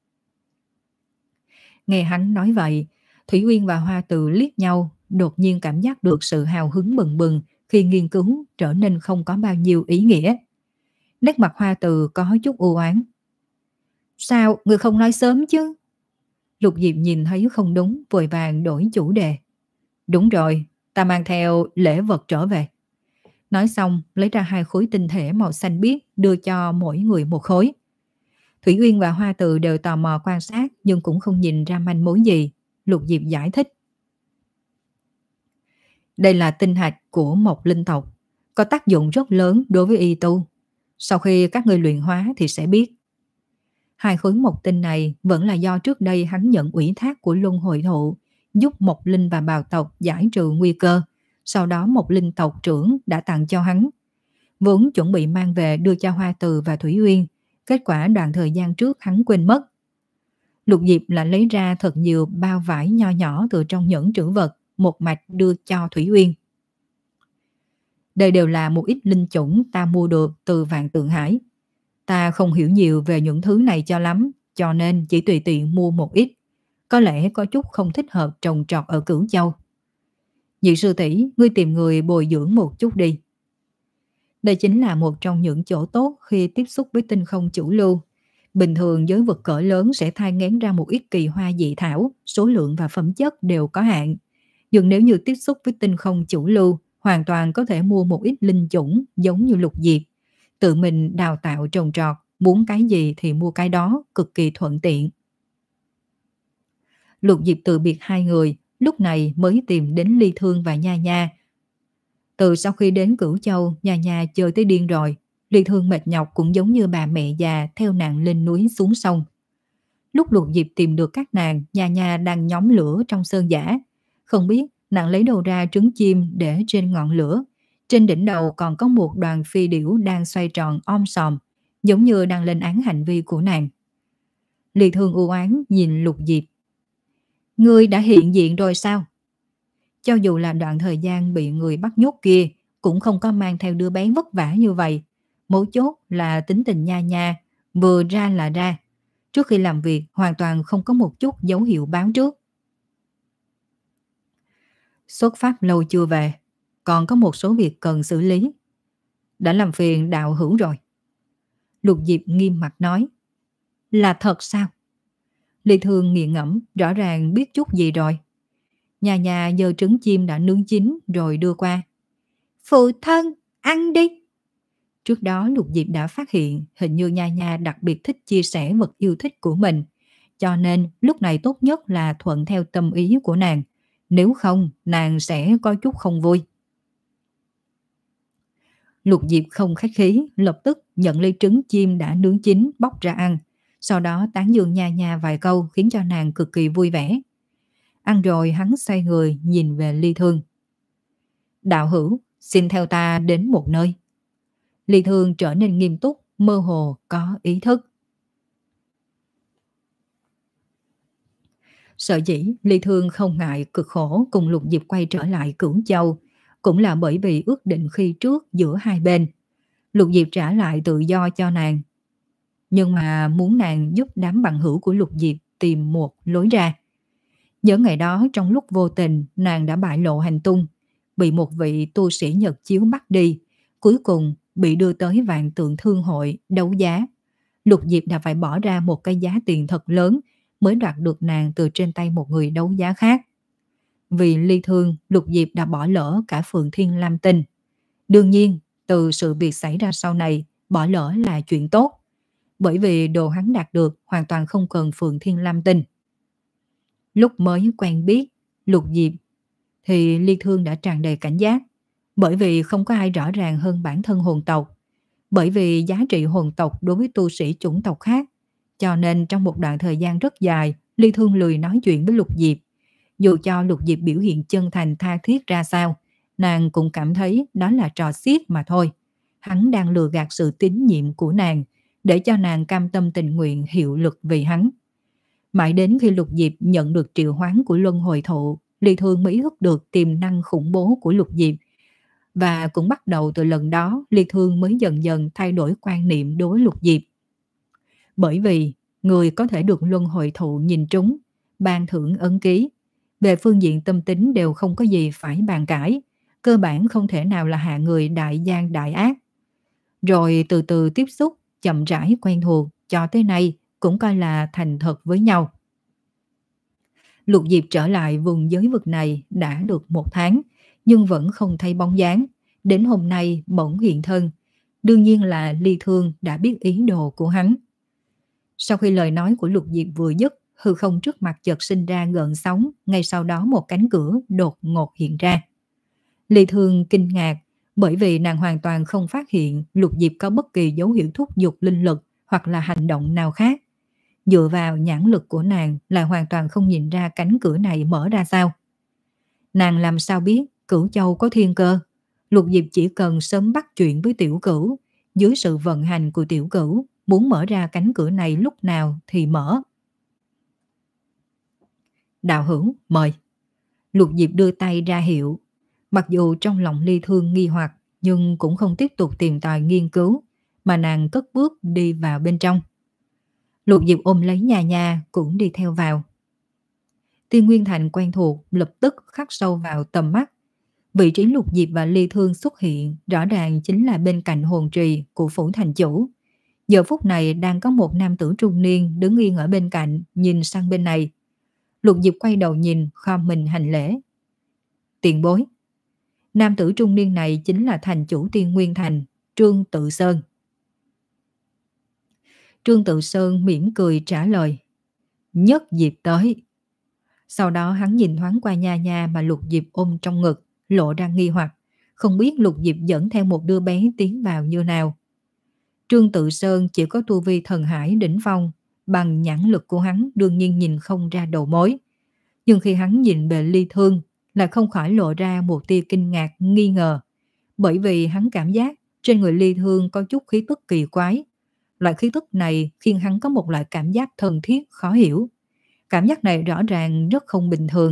Nghe hắn nói vậy, Thủy Uyên và Hoa Từ liếc nhau, đột nhiên cảm giác được sự hào hứng bừng bừng khi nghiên cứu trở nên không có bao nhiêu ý nghĩa. Nét mặt Hoa Từ có chút u oán. Sao, người không nói sớm chứ? Lục Diệp nhìn thấy không đúng, vội vàng đổi chủ đề. Đúng rồi, ta mang theo lễ vật trở về. Nói xong, lấy ra hai khối tinh thể màu xanh biếc đưa cho mỗi người một khối. Thủy Uyên và Hoa Từ đều tò mò quan sát nhưng cũng không nhìn ra manh mối gì. Lục Diệp giải thích. Đây là tinh hạch của một linh tộc, có tác dụng rất lớn đối với y tu. Sau khi các người luyện hóa thì sẽ biết. Hai khối mộc tinh này vẫn là do trước đây hắn nhận ủy thác của Luân Hồi Thụ, giúp Mộc Linh và bào tộc giải trừ nguy cơ. Sau đó Mộc Linh tộc trưởng đã tặng cho hắn. Vốn chuẩn bị mang về đưa cho Hoa Từ và Thủy Uyên, kết quả đoạn thời gian trước hắn quên mất. Lục Diệp lại lấy ra thật nhiều bao vải nho nhỏ từ trong nhẫn trữ vật, một mạch đưa cho Thủy Uyên. Đây đều là một ít linh chủng ta mua được từ Vạn Tượng Hải. Ta không hiểu nhiều về những thứ này cho lắm, cho nên chỉ tùy tiện mua một ít. Có lẽ có chút không thích hợp trồng trọt ở Cửu Châu. Nhị sư tỷ, ngươi tìm người bồi dưỡng một chút đi. Đây chính là một trong những chỗ tốt khi tiếp xúc với tinh không chủ lưu. Bình thường giới vực cỡ lớn sẽ thai nghén ra một ít kỳ hoa dị thảo, số lượng và phẩm chất đều có hạn. Nhưng nếu như tiếp xúc với tinh không chủ lưu, hoàn toàn có thể mua một ít linh chủng giống như Lục Diệp. Tự mình đào tạo trồng trọt, muốn cái gì thì mua cái đó, cực kỳ thuận tiện. Lục Diệp từ biệt hai người, lúc này mới tìm đến Ly Thương và Nha Nha. Từ sau khi đến Cửu Châu, Nha Nha chơi tới điên rồi. Ly Thương mệt nhọc cũng giống như bà mẹ già theo nàng lên núi xuống sông. Lúc Lục Diệp tìm được các nàng, Nha Nha đang nhóm lửa trong sơn giả. Không biết nàng lấy đâu ra trứng chim để trên ngọn lửa. Trên đỉnh đầu còn có một đoàn phi điểu đang xoay tròn om sòm, giống như đang lên án hành vi của nàng. Ly Thương u oán nhìn Lục Diệp. Ngươi đã hiện diện rồi sao? Cho dù là đoạn thời gian bị người bắt nhốt kia, cũng không có mang theo đứa bé vất vả như vậy. Mấu chốt là tính tình Nha Nha, vừa ra là ra. Trước khi làm việc hoàn toàn không có một chút dấu hiệu báo trước. Xuất phát lâu chưa về, còn có một số việc cần xử lý. Đã làm phiền đạo hữu rồi. Lục Diệp nghiêm mặt nói. Là thật sao? Ly Thương nghiền ngẫm, rõ ràng biết chút gì rồi. Nhà nhà giơ trứng chim đã nướng chín rồi đưa qua. Phụ thân, ăn đi. Trước đó Lục Diệp đã phát hiện hình như Nha Nha đặc biệt thích chia sẻ vật yêu thích của mình. Cho nên lúc này tốt nhất là thuận theo tâm ý của nàng. Nếu không, nàng sẽ có chút không vui. Lục Diệp không khách khí, lập tức nhận ly trứng chim đã nướng chín bóc ra ăn. Sau đó tán dương Nha Nha vài câu khiến cho nàng cực kỳ vui vẻ. Ăn rồi hắn xoay người nhìn về Ly Thương. Đạo hữu, xin theo ta đến một nơi. Ly Thương trở nên nghiêm túc, mơ hồ có ý thức. Sở dĩ Ly Thương không ngại cực khổ cùng Lục Diệp quay trở lại Cửu Châu, cũng là bởi vì ước định khi trước giữa hai bên. Lục Diệp trả lại tự do cho nàng. Nhưng mà muốn nàng giúp đám bằng hữu của Lục Diệp tìm một lối ra. Nhớ ngày đó trong lúc vô tình nàng đã bại lộ hành tung, bị một vị tu sĩ Nhật Chiếu bắt đi, cuối cùng bị đưa tới Vạn Tượng Thương hội đấu giá. Lục Diệp đã phải bỏ ra một cái giá tiền thật lớn mới đoạt được nàng từ trên tay một người đấu giá khác. Vì Ly Thương, Lục Diệp đã bỏ lỡ cả Phượng Thiên Lam Tinh. Đương nhiên, từ sự việc xảy ra sau này, bỏ lỡ là chuyện tốt. Bởi vì đồ hắn đạt được hoàn toàn không cần Phượng Thiên Lam Tinh. Lúc mới quen biết Lục Diệp thì Ly Thương đã tràn đầy cảnh giác, bởi vì không có ai rõ ràng hơn bản thân hồn tộc. Bởi vì giá trị hồn tộc đối với tu sĩ chủng tộc khác, cho nên trong một đoạn thời gian rất dài, Ly Thương lười nói chuyện với Lục Diệp. Dù cho Lục Diệp biểu hiện chân thành tha thiết ra sao, nàng cũng cảm thấy đó là trò xiết mà thôi. Hắn đang lừa gạt sự tín nhiệm của nàng, để cho nàng cam tâm tình nguyện hiệu lực vì hắn. Mãi đến khi Lục Diệp nhận được triệu hoán của luân hồi thụ, Ly Thương mới ý thức được tiềm năng khủng bố của Lục Diệp. Và cũng bắt đầu từ lần đó, Ly Thương mới dần dần thay đổi quan niệm đối với Lục Diệp. Bởi vì người có thể được luân hồi thụ nhìn trúng, ban thưởng ấn ký, về phương diện tâm tính đều không có gì phải bàn cãi, cơ bản không thể nào là hạ người đại gian đại ác. Rồi từ từ tiếp xúc, chậm rãi quen thuộc, cho tới nay cũng coi là thành thật với nhau. Lục Diệp trở lại vùng giới vực này đã được một tháng, nhưng vẫn không thấy bóng dáng. Đến hôm nay bỗng hiện thân. Đương nhiên là Ly Thương đã biết ý đồ của hắn. Sau khi lời nói của Lục Diệp vừa dứt, hư không trước mặt chợt sinh ra gợn sóng, ngay sau đó một cánh cửa đột ngột hiện ra. Ly Thương kinh ngạc, bởi vì nàng hoàn toàn không phát hiện Lục Diệp có bất kỳ dấu hiệu thúc giục linh lực hoặc là hành động nào khác. Dựa vào nhãn lực của nàng lại hoàn toàn không nhìn ra cánh cửa này mở ra sao. Nàng làm sao biết Cửu Châu có thiên cơ? Lục Diệp chỉ cần sớm bắt chuyện với Tiểu Cửu, dưới sự vận hành của Tiểu Cửu, muốn mở ra cánh cửa này lúc nào thì mở. Đạo hữu, mời. Lục Diệp đưa tay ra hiệu. Mặc dù trong lòng Ly Thương nghi hoặc, nhưng cũng không tiếp tục tìm tòi nghiên cứu, mà nàng cất bước đi vào bên trong. Lục Diệp ôm lấy Nha Nha cũng đi theo vào. Tiên Nguyên Thành quen thuộc lập tức khắc sâu vào tầm mắt. Vị trí Lục Diệp và Ly Thương xuất hiện rõ ràng chính là bên cạnh hồn trì của phủ thành chủ. Giờ phút này đang có một nam tử trung niên đứng yên ở bên cạnh, nhìn sang bên này. Lục Diệp quay đầu nhìn, khom mình hành lễ. Tiền bối. Nam tử trung niên này chính là thành chủ Tiên Nguyên Thành, Trương Tự Sơn. Trương Tự Sơn mỉm cười trả lời. Nhất Diệp tới. Sau đó hắn nhìn thoáng qua Nha Nha mà Lục Diệp ôm trong ngực, lộ ra nghi hoặc, không biết Lục Diệp dẫn theo một đứa bé tiến vào như nào. Trương Tự Sơn chỉ có tu vi thần hải đỉnh phong, bằng nhãn lực của hắn đương nhiên nhìn không ra đầu mối. Nhưng khi hắn nhìn về Ly Thương, lại không khỏi lộ ra một tia kinh ngạc, nghi ngờ. Bởi vì hắn cảm giác trên người Ly Thương có chút khí tức kỳ quái. Loại khí tức này khiến hắn có một loại cảm giác thân thiết, khó hiểu. Cảm giác này rõ ràng rất không bình thường.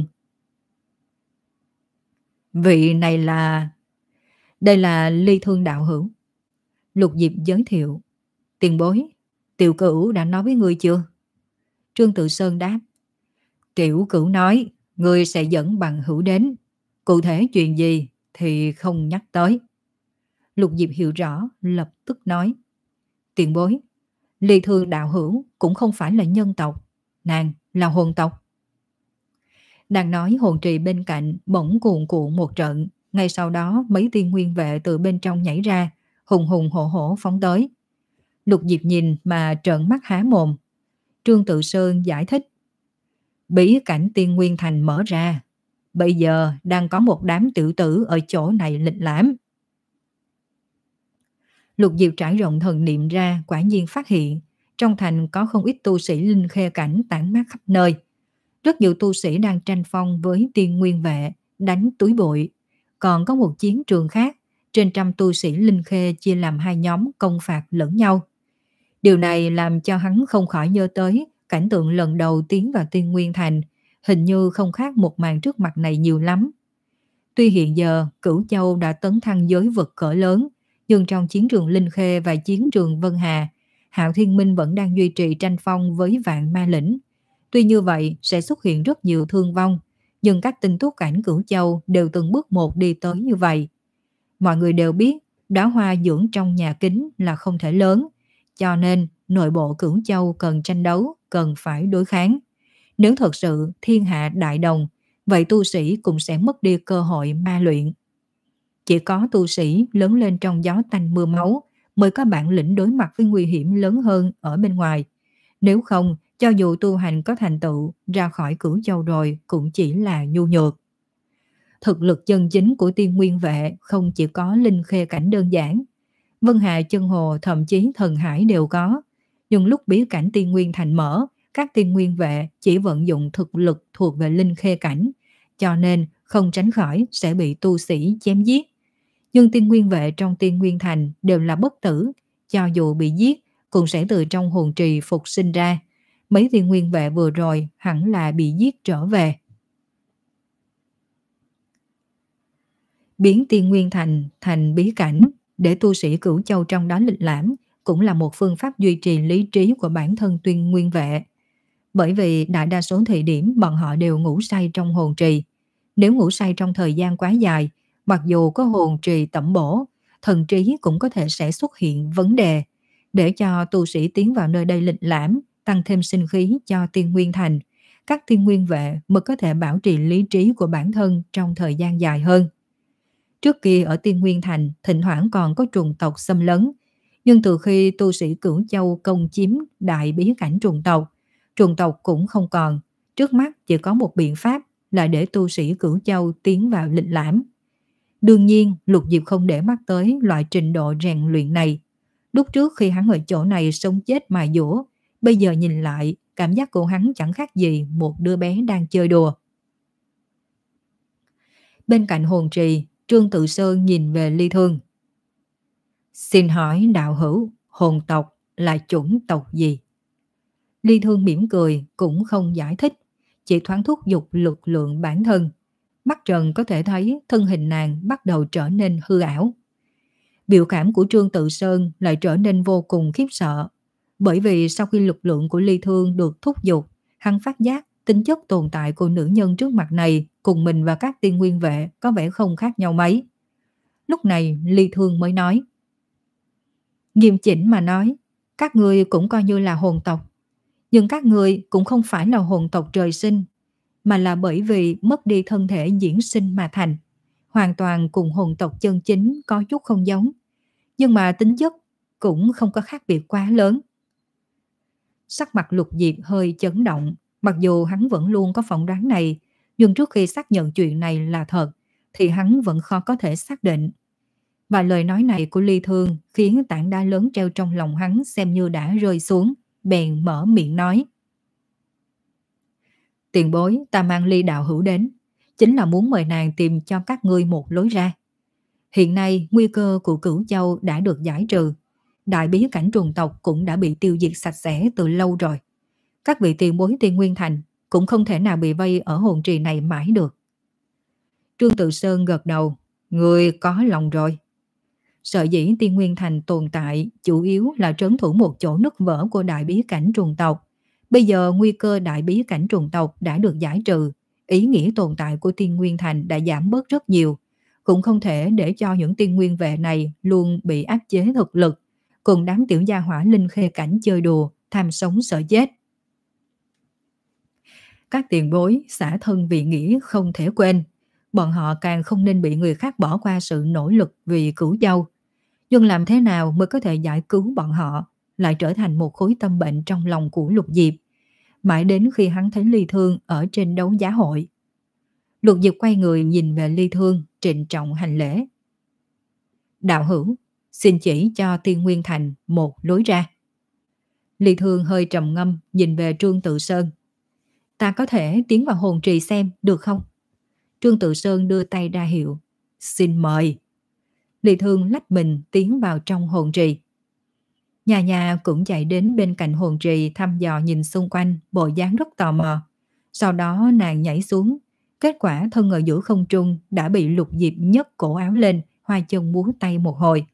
Vị này là... Đây là Ly Thương đạo hữu. Lục Diệp giới thiệu. Tiền bối, Tiểu Cửu đã nói với ngươi chưa? Trương Tự Sơn đáp. Tiểu Cửu nói, ngươi sẽ dẫn bằng hữu đến. Cụ thể chuyện gì thì không nhắc tới. Lục Diệp hiểu rõ, lập tức nói. Tiền bối, Ly Thương đạo hữu cũng không phải là nhân tộc, nàng là hồn tộc. Đang nói hồn trì bên cạnh bỗng cuồn cuộn một trận, ngay sau đó mấy tiên nguyên vệ từ bên trong nhảy ra, hùng hùng hổ hổ phóng tới. Lục Diệp nhìn mà trợn mắt há mồm. Trương Tự Sơn giải thích. Bí cảnh Tiên Nguyên Thành mở ra, bây giờ đang có một đám tiểu tử ở chỗ này lịch lãm. Lục Diệp trải rộng thần niệm ra, quả nhiên phát hiện trong thành có không ít tu sĩ linh khê cảnh tản mát khắp nơi. Rất nhiều tu sĩ đang tranh phong với tiên nguyên vệ, đánh túi bụi. Còn có một chiến trường khác, trên trăm tu sĩ linh khê chia làm hai nhóm công phạt lẫn nhau. Điều này làm cho hắn không khỏi nhớ tới cảnh tượng lần đầu tiến vào Tiên Nguyên Thành, hình như không khác một màn trước mặt này nhiều lắm. Tuy hiện giờ Cửu Châu đã tấn thăng giới vực cỡ lớn, nhưng trong chiến trường Linh Khê và chiến trường Vân Hà, Hạo Thiên Minh vẫn đang duy trì tranh phong với Vạn Ma Lĩnh. Tuy như vậy sẽ xuất hiện rất nhiều thương vong, nhưng các tinh tú cảnh Cửu Châu đều từng bước một đi tới như vậy. Mọi người đều biết đóa hoa dưỡng trong nhà kính là không thể lớn, cho nên nội bộ Cửu Châu cần tranh đấu, cần phải đối kháng. Nếu thật sự thiên hạ đại đồng, vậy tu sĩ cũng sẽ mất đi cơ hội ma luyện. Chỉ có tu sĩ lớn lên trong gió tanh mưa máu mới có bản lĩnh đối mặt với nguy hiểm lớn hơn ở bên ngoài. Nếu không, cho dù tu hành có thành tựu, ra khỏi Cửu Châu rồi cũng chỉ là nhu nhược. Thực lực chân chính của Tiên Nguyên Vệ không chỉ có linh khê cảnh đơn giản, Vân Hà Chân Hồ thậm chí thần hải đều có. Nhưng lúc bí cảnh tiên nguyên thành mở, các tiên nguyên vệ chỉ vận dụng thực lực thuộc về linh khê cảnh, cho nên không tránh khỏi sẽ bị tu sĩ chém giết. Nhưng tiên nguyên vệ trong tiên nguyên thành đều là bất tử, cho dù bị giết cũng sẽ từ trong hồn trì phục sinh ra. Mấy tiên nguyên vệ vừa rồi hẳn là bị giết trở về. Biến tiên nguyên thành thành bí cảnh để tu sĩ Cửu Châu trong đó lịch lãm cũng là một phương pháp duy trì lý trí của bản thân tiên nguyên vệ. Bởi vì đại đa số thời điểm bọn họ đều ngủ say trong hồn trì. Nếu ngủ say trong thời gian quá dài, mặc dù có hồn trì tẩm bổ, thần trí cũng có thể sẽ xuất hiện vấn đề. Để cho tu sĩ tiến vào nơi đây lịch lãm, tăng thêm sinh khí cho tiên nguyên thành, các tiên nguyên vệ mới có thể bảo trì lý trí của bản thân trong thời gian dài hơn. Trước kia ở tiên nguyên thành thỉnh thoảng còn có trùng tộc xâm lấn, nhưng từ khi tu sĩ Cửu Châu công chiếm đại bí cảnh trùng tộc, trùng tộc cũng không còn. Trước mắt chỉ có một biện pháp là để tu sĩ Cửu Châu tiến vào lịch lãm. Đương nhiên Lục Diệp không để mắt tới loại trình độ rèn luyện này. Lúc trước khi hắn ở chỗ này sống chết mài dũa, bây giờ nhìn lại cảm giác của hắn chẳng khác gì một đứa bé đang chơi đùa. Bên cạnh hồn trì, Trương Tự Sơn nhìn về Ly Thương. Xin hỏi đạo hữu, hồn tộc là chủng tộc gì? Ly Thương mỉm cười cũng không giải thích, chỉ thoáng thúc giục lực lượng bản thân. Mắt trần có thể thấy thân hình nàng bắt đầu trở nên hư ảo. Biểu cảm của Trương Tự Sơn lại trở nên vô cùng khiếp sợ. Bởi vì sau khi lực lượng của Ly Thương được thúc giục, hắn phát giác tính chất tồn tại của nữ nhân trước mặt này cùng mình và các tiên nguyên vệ có vẻ không khác nhau mấy. Lúc này Ly Thương mới nói: Nghiêm chỉnh mà nói, các ngươi cũng coi như là hồn tộc. Nhưng các ngươi cũng không phải là hồn tộc trời sinh, mà là bởi vì mất đi thân thể diễn sinh mà thành. Hoàn toàn cùng hồn tộc chân chính có chút không giống. Nhưng mà tính chất cũng không có khác biệt quá lớn. Sắc mặt Lục Diệp hơi chấn động. Mặc dù hắn vẫn luôn có phỏng đoán này, nhưng trước khi xác nhận chuyện này là thật, thì hắn vẫn khó có thể xác định. Và lời nói này của Ly Thương khiến tảng đá lớn treo trong lòng hắn xem như đã rơi xuống, bèn mở miệng nói: Tiền bối, ta mang Ly đạo hữu đến, chính là muốn mời nàng tìm cho các ngươi một lối ra. Hiện nay nguy cơ của Cửu Châu đã được giải trừ, đại bí cảnh trùng tộc cũng đã bị tiêu diệt sạch sẽ từ lâu rồi. Các vị tiền bối tiên nguyên thành cũng không thể nào bị vây ở hồn trì này mãi được. Trương Tự Sơn gật đầu: Người có lòng rồi. Sở dĩ tiên nguyên thành tồn tại chủ yếu là trấn thủ một chỗ nứt vỡ của đại bí cảnh trùng tộc. Bây giờ nguy cơ đại bí cảnh trùng tộc đã được giải trừ, ý nghĩa tồn tại của tiên nguyên thành đã giảm bớt rất nhiều. Cũng không thể để cho những tiên nguyên vệ này luôn bị áp chế thực lực, cùng đám tiểu gia hỏa linh khê cảnh chơi đùa, tham sống sợ chết. Các tiền bối xả thân vì nghĩa không thể quên, bọn họ càng không nên bị người khác bỏ qua sự nỗ lực vì Cửu Châu. Nhưng làm thế nào mới có thể giải cứu bọn họ, lại trở thành một khối tâm bệnh trong lòng của Lục Diệp. Mãi đến khi hắn thấy Ly Thương ở trên đấu giá hội, Lục Diệp quay người nhìn về Ly Thương, trịnh trọng hành lễ. Đạo hữu, xin chỉ cho tiên nguyên thành một lối ra. Ly Thương hơi trầm ngâm nhìn về Trương Tự Sơn. Ta có thể tiến vào hồn trì xem được không? Trương Tự Sơn đưa tay ra hiệu. Xin mời. Ly Thương lách mình tiến vào trong hồn trì. Nhà nhà cũng chạy đến bên cạnh hồn trì thăm dò nhìn xung quanh, bộ dáng rất tò mò. Sau đó nàng nhảy xuống. Kết quả thân ở giữa không trung đã bị Lục Diệp nhấc cổ áo lên, hoa chân múa tay một hồi.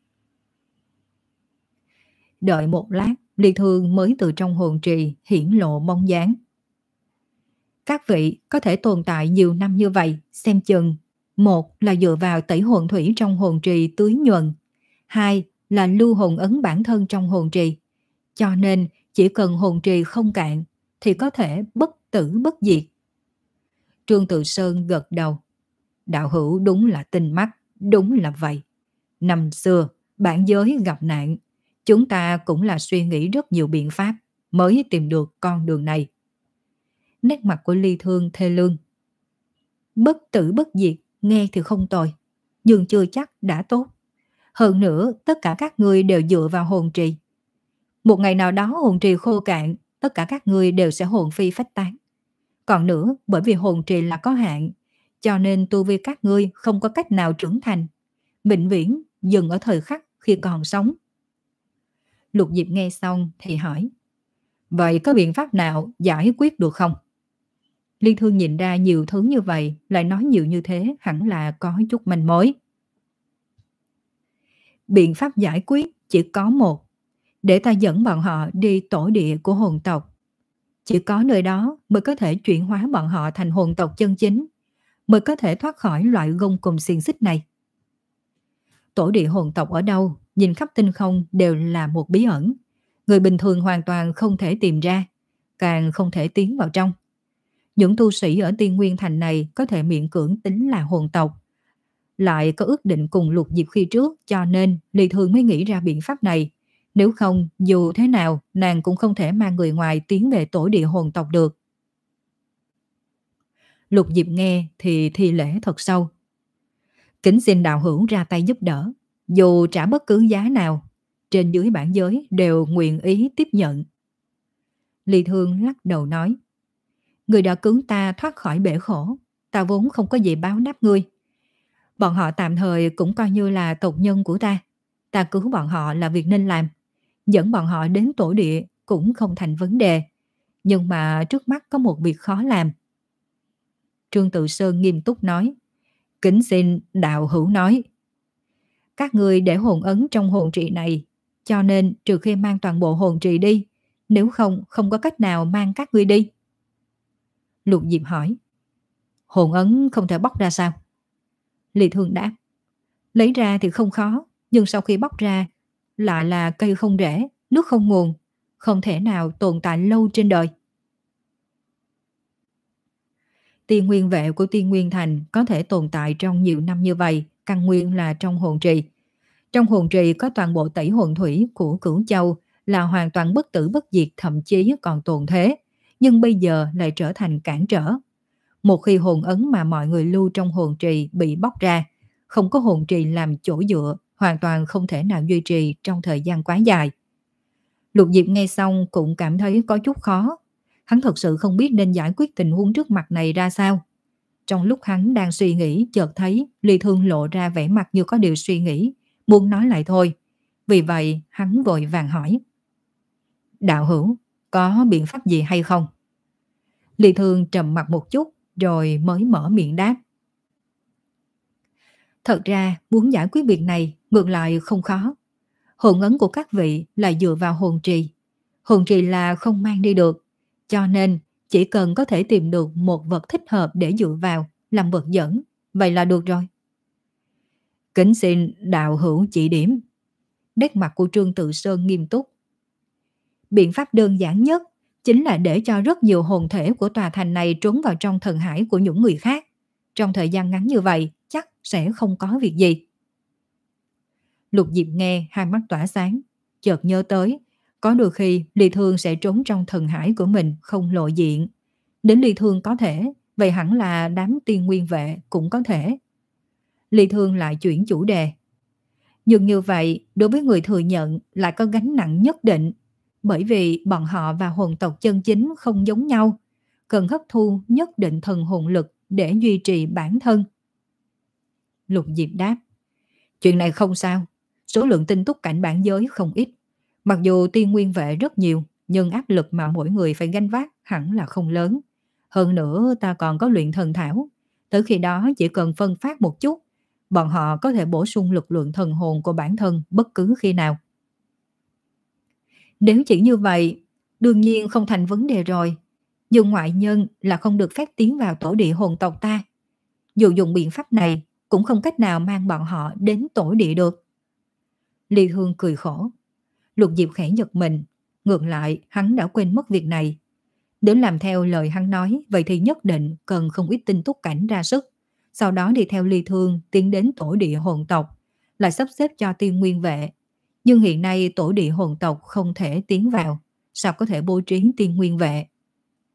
Đợi một lát, Ly Thương mới từ trong hồn trì hiển lộ bóng dáng. Các vị có thể tồn tại nhiều năm như vậy, xem chừng một là dựa vào tẩy hồn thủy trong hồn trì tưới nhuần, hai là lưu hồn ấn bản thân trong hồn trì. Cho nên chỉ cần hồn trì không cạn thì có thể bất tử bất diệt. Trương Tự Sơn gật đầu. Đạo hữu đúng là tinh mắt, đúng là vậy. Năm xưa, bản giới gặp nạn, chúng ta cũng là suy nghĩ rất nhiều biện pháp mới tìm được con đường này. Nét mặt của Ly Thương thê lương. Bất tử bất diệt, nghe thì không tồi, nhưng chưa chắc đã tốt. Hơn nữa, tất cả các ngươi đều dựa vào hồn trì. Một ngày nào đó hồn trì khô cạn, tất cả các ngươi đều sẽ hồn phi phách tán. Còn nữa, bởi vì hồn trì là có hạn, cho nên tu vi các ngươi không có cách nào trưởng thành. Vĩnh viễn dừng ở thời khắc khi còn sống. Lục Diệp nghe xong thì hỏi, vậy có biện pháp nào giải quyết được không? Liên Thương nhìn ra nhiều thứ như vậy, lại nói nhiều như thế, hẳn là có chút manh mối. Biện pháp giải quyết chỉ có một, để ta dẫn bọn họ đi tổ địa của hồn tộc. Chỉ có nơi đó mới có thể chuyển hóa bọn họ thành hồn tộc chân chính, mới có thể thoát khỏi loại gông cùm xiềng xích này. Tổ địa hồn tộc ở đâu, nhìn khắp tinh không đều là một bí ẩn. Người bình thường hoàn toàn không thể tìm ra, càng không thể tiến vào trong. Những tu sĩ ở Tiên Nguyên Thành này có thể miễn cưỡng tính là hồn tộc, lại có ước định cùng Lục Diệp khi trước, cho nên Ly Thương mới nghĩ ra biện pháp này. Nếu không, dù thế nào, nàng cũng không thể mang người ngoài tiến về tổ địa hồn tộc được. Lục Diệp nghe thì thi lễ thật sâu. Kính xin đạo hữu ra tay giúp đỡ, dù trả bất cứ giá nào, trên dưới bản giới đều nguyện ý tiếp nhận. Ly Thương lắc đầu nói, người đã cứu ta thoát khỏi bể khổ, ta vốn không có gì báo đáp ngươi. Bọn họ tạm thời cũng coi như là tộc nhân của ta. Ta cứu bọn họ là việc nên làm. Dẫn bọn họ đến tổ địa cũng không thành vấn đề. Nhưng mà trước mắt có một việc khó làm. Trương Tự Sơn nghiêm túc nói, kính xin đạo hữu nói. Các ngươi để hồn ấn trong hồn trì này, cho nên trừ khi mang toàn bộ hồn trì đi, nếu không, không có cách nào mang các ngươi đi. Lục Diệp hỏi, hồn ấn không thể bóc ra sao? Lý Thương đáp, lấy ra thì không khó, nhưng sau khi bóc ra lại là cây không rễ, nước không nguồn, không thể nào tồn tại lâu trên đời. Tiên nguyên vệ của Tiên Nguyên Thành có thể tồn tại trong nhiều năm như vậy, căn nguyên là trong hồn trì. Trong hồn trì có toàn bộ tẩy hồn thủy của Cửu Châu, là hoàn toàn bất tử bất diệt, thậm chí còn tồn thế, nhưng bây giờ lại trở thành cản trở. Một khi hồn ấn mà mọi người lưu trong hồn trì bị bóc ra, không có hồn trì làm chỗ dựa, hoàn toàn không thể nào duy trì trong thời gian quá dài. Lục Diệp nghe xong cũng cảm thấy có chút khó. Hắn thật sự không biết nên giải quyết tình huống trước mặt này ra sao. Trong lúc hắn đang suy nghĩ, chợt thấy Ly Thương lộ ra vẻ mặt như có điều suy nghĩ, muốn nói lại thôi. Vì vậy hắn vội vàng hỏi, đạo hữu, có biện pháp gì hay không? Ly Thương trầm mặt một chút rồi mới mở miệng đáp. Thật ra muốn giải quyết việc này ngược lại không khó. Hồn ấn của các vị là dựa vào hồn trì. Hồn trì là không mang đi được, cho nên chỉ cần có thể tìm được một vật thích hợp để dựa vào, làm vật dẫn, vậy là được rồi. Kính xin đạo hữu chỉ điểm. Nét mặt của Trương Tự Sơn nghiêm túc. Biện pháp đơn giản nhất chính là để cho rất nhiều hồn thể của tòa thành này trốn vào trong thần hải của những người khác. Trong thời gian ngắn như vậy chắc sẽ không có việc gì. Lục Diệp nghe hai mắt tỏa sáng, chợt nhớ tới có đôi khi Ly Thương sẽ trốn trong thần hải của mình không lộ diện. Đến Ly Thương có thể, vậy hẳn là đám tiên nguyên vệ cũng có thể. Ly Thương lại chuyển chủ đề. Nhưng như vậy đối với người thừa nhận lại có gánh nặng nhất định, bởi vì bọn họ và hồn tộc chân chính không giống nhau, cần hấp thu nhất định thần hồn lực để duy trì bản thân. Lục Diệp đáp, chuyện này không sao, số lượng tinh túc cảnh bản giới không ít. Mặc dù tiên nguyên vệ rất nhiều, nhưng áp lực mà mỗi người phải gánh vác hẳn là không lớn. Hơn nữa ta còn có luyện thần thảo, tới khi đó chỉ cần phân phát một chút, bọn họ có thể bổ sung lực lượng thần hồn của bản thân bất cứ khi nào. Nếu chỉ như vậy, đương nhiên không thành vấn đề rồi. Nhưng ngoại nhân là không được phép tiến vào tổ địa hồn tộc ta. Dù dùng biện pháp này, cũng không cách nào mang bọn họ đến tổ địa được. Ly Thương cười khổ. Lục Diệp khẽ giật mình. Ngược lại, hắn đã quên mất việc này. Nếu làm theo lời hắn nói, vậy thì nhất định cần không ít tinh túc cảnh ra sức. Sau đó đi theo Ly Thương tiến đến tổ địa hồn tộc, lại sắp xếp cho tiên nguyên vệ. Nhưng hiện nay tổ địa hồn tộc không thể tiến vào, sao có thể bố trí tiên nguyên vệ?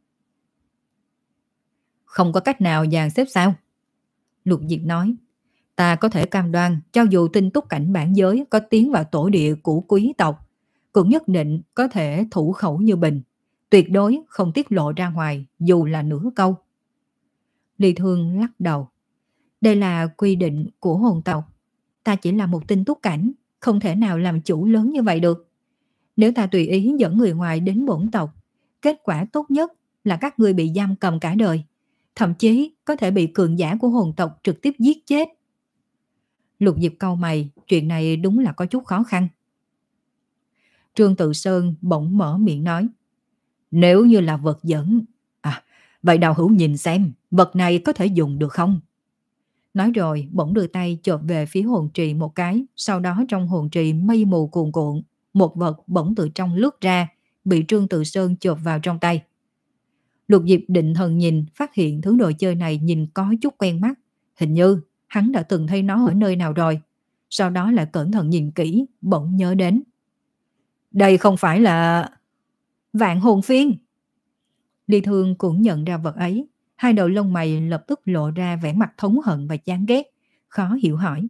Không có cách nào dàn xếp sao? Lục Diệp nói, Ta có thể cam đoan cho dù tinh túc cảnh bản giới có tiến vào tổ địa của quý tộc, cũng nhất định có thể thủ khẩu như bình, tuyệt đối không tiết lộ ra ngoài dù là nửa câu. Ly Thương lắc đầu. Đây là quy định của hồn tộc. Ta chỉ là một tinh túc cảnh, không thể nào làm chủ lớn như vậy được. Nếu ta tùy ý dẫn người ngoài đến bổn tộc, kết quả tốt nhất là các ngươi bị giam cầm cả đời, thậm chí có thể bị cường giả của hồn tộc trực tiếp giết chết. Lục Diệp cau mày, chuyện này đúng là có chút khó khăn. Trương Tự Sơn bỗng mở miệng nói, nếu như là vật dẫn, à, vậy Đào Hữu nhìn xem, vật này có thể dùng được không? Nói rồi bỗng đưa tay chộp về phía hồn trì một cái, sau đó trong hồn trì mây mù cuồn cuộn, một vật bỗng từ trong lướt ra, bị Trương Tự Sơn chộp vào trong tay. Lục Diệp định thần nhìn, phát hiện thứ đồ chơi này nhìn có chút quen mắt, hình như hắn đã từng thấy nó ở nơi nào rồi. Sau đó lại cẩn thận nhìn kỹ, bỗng nhớ đến. Đây không phải là Vạn Hồn Phiên. Ly Thương cũng nhận ra vật ấy, hai đầu lông mày lập tức lộ ra vẻ mặt thống hận và chán ghét, khó hiểu hỏi.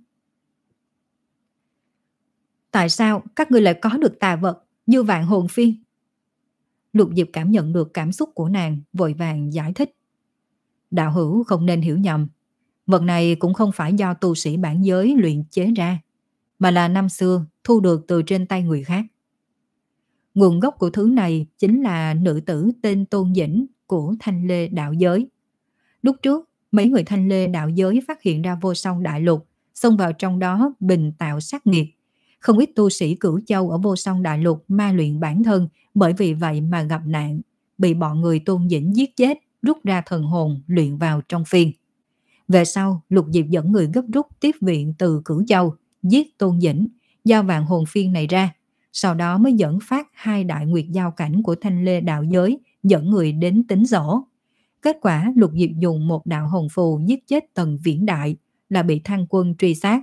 Tại sao các ngươi lại có được tà vật như Vạn Hồn Phiên? Lục Diệp cảm nhận được cảm xúc của nàng, vội vàng giải thích. Đạo hữu không nên hiểu nhầm, vật này cũng không phải do tu sĩ bản giới luyện chế ra, mà là năm xưa thu được từ trên tay người khác. Nguồn gốc của thứ này chính là nữ tử tên Tôn Dĩnh của Thanh Lê đạo giới. Lúc trước, mấy người Thanh Lê đạo giới phát hiện ra vô song đại lục, xông vào trong đó bình tạo sát nghiệt. Không ít tu sĩ Cửu Châu ở vô song đại lục ma luyện bản thân, bởi vì vậy mà gặp nạn, bị bọn người Tôn Dĩnh giết chết, rút ra thần hồn luyện vào trong phiên. Về sau, Lục Diệp dẫn người gấp rút tiếp viện từ Cửu Châu, giết Tôn Dĩnh, giao Vạn Hồn Phiên này ra. Sau đó mới dẫn phát hai đại nguyệt giao cảnh của Thanh Lê đạo giới, dẫn người đến tính sổ. Kết quả Lục Diệp dùng một đạo hồn phù giết chết Tần Viễn Đại, là bị Thăng Quân truy sát.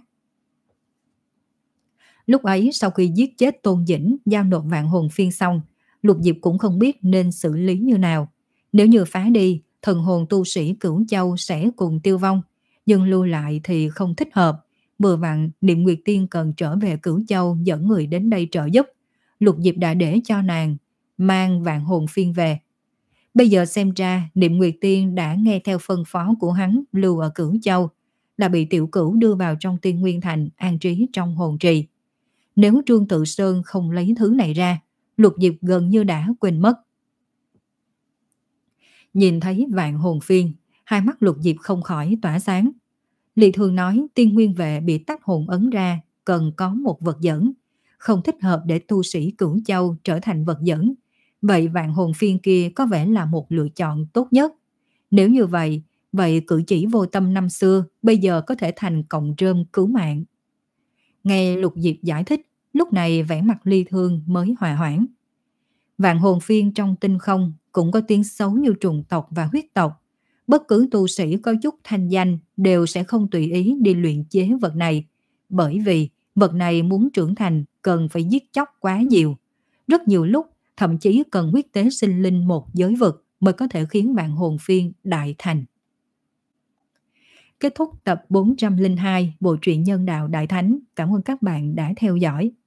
Lúc ấy sau khi giết chết Tôn Dĩnh, giao nộp Vạn Hồn Phiên xong, Lục Diệp cũng không biết nên xử lý như nào. Nếu như phá đi, thần hồn tu sĩ Cửu Châu sẽ cùng tiêu vong, nhưng lưu lại thì không thích hợp. Vừa vặn Niệm Nguyệt Tiên cần trở về Cửu Châu dẫn người đến đây trợ giúp. Lục Diệp đã để cho nàng mang Vạn Hồn Phiên về. Bây giờ xem ra Niệm Nguyệt Tiên đã nghe theo phân phó của hắn lưu ở Cửu Châu, là bị Tiểu Cửu đưa vào trong Tiên Nguyên Thành an trí trong hồn trì. Nếu Trương Tự Sơn không lấy thứ này ra, Lục Diệp gần như đã quên mất. Nhìn thấy Vạn Hồn Phiên, hai mắt Lục Diệp không khỏi tỏa sáng. Lý Thương nói Tiên Nguyên Vệ bị tách hồn ấn ra, cần có một vật dẫn, không thích hợp để tu sĩ Cửu Châu trở thành vật dẫn. Vậy Vạn Hồn Phiên kia có vẻ là một lựa chọn tốt nhất. Nếu như vậy, vậy cử chỉ vô tâm năm xưa bây giờ có thể thành cọng rơm cứu mạng. Nghe Lục Diệp giải thích, lúc này vẻ mặt Ly Thương mới hòa hoãn. Vạn Hồn Phiên trong tinh không cũng có tiếng xấu như trùng tộc và huyết tộc. Bất cứ tu sĩ có chút thanh danh đều sẽ không tùy ý đi luyện chế vật này, bởi vì vật này muốn trưởng thành cần phải giết chóc quá nhiều. Rất nhiều lúc thậm chí cần huyết tế sinh linh một giới vực mới có thể khiến Vạn Hồn Phiên đại thành. Kết thúc tập bốn trăm lẻ hai bộ truyện Nhân Đạo Đại Thánh. Cảm ơn các bạn đã theo dõi.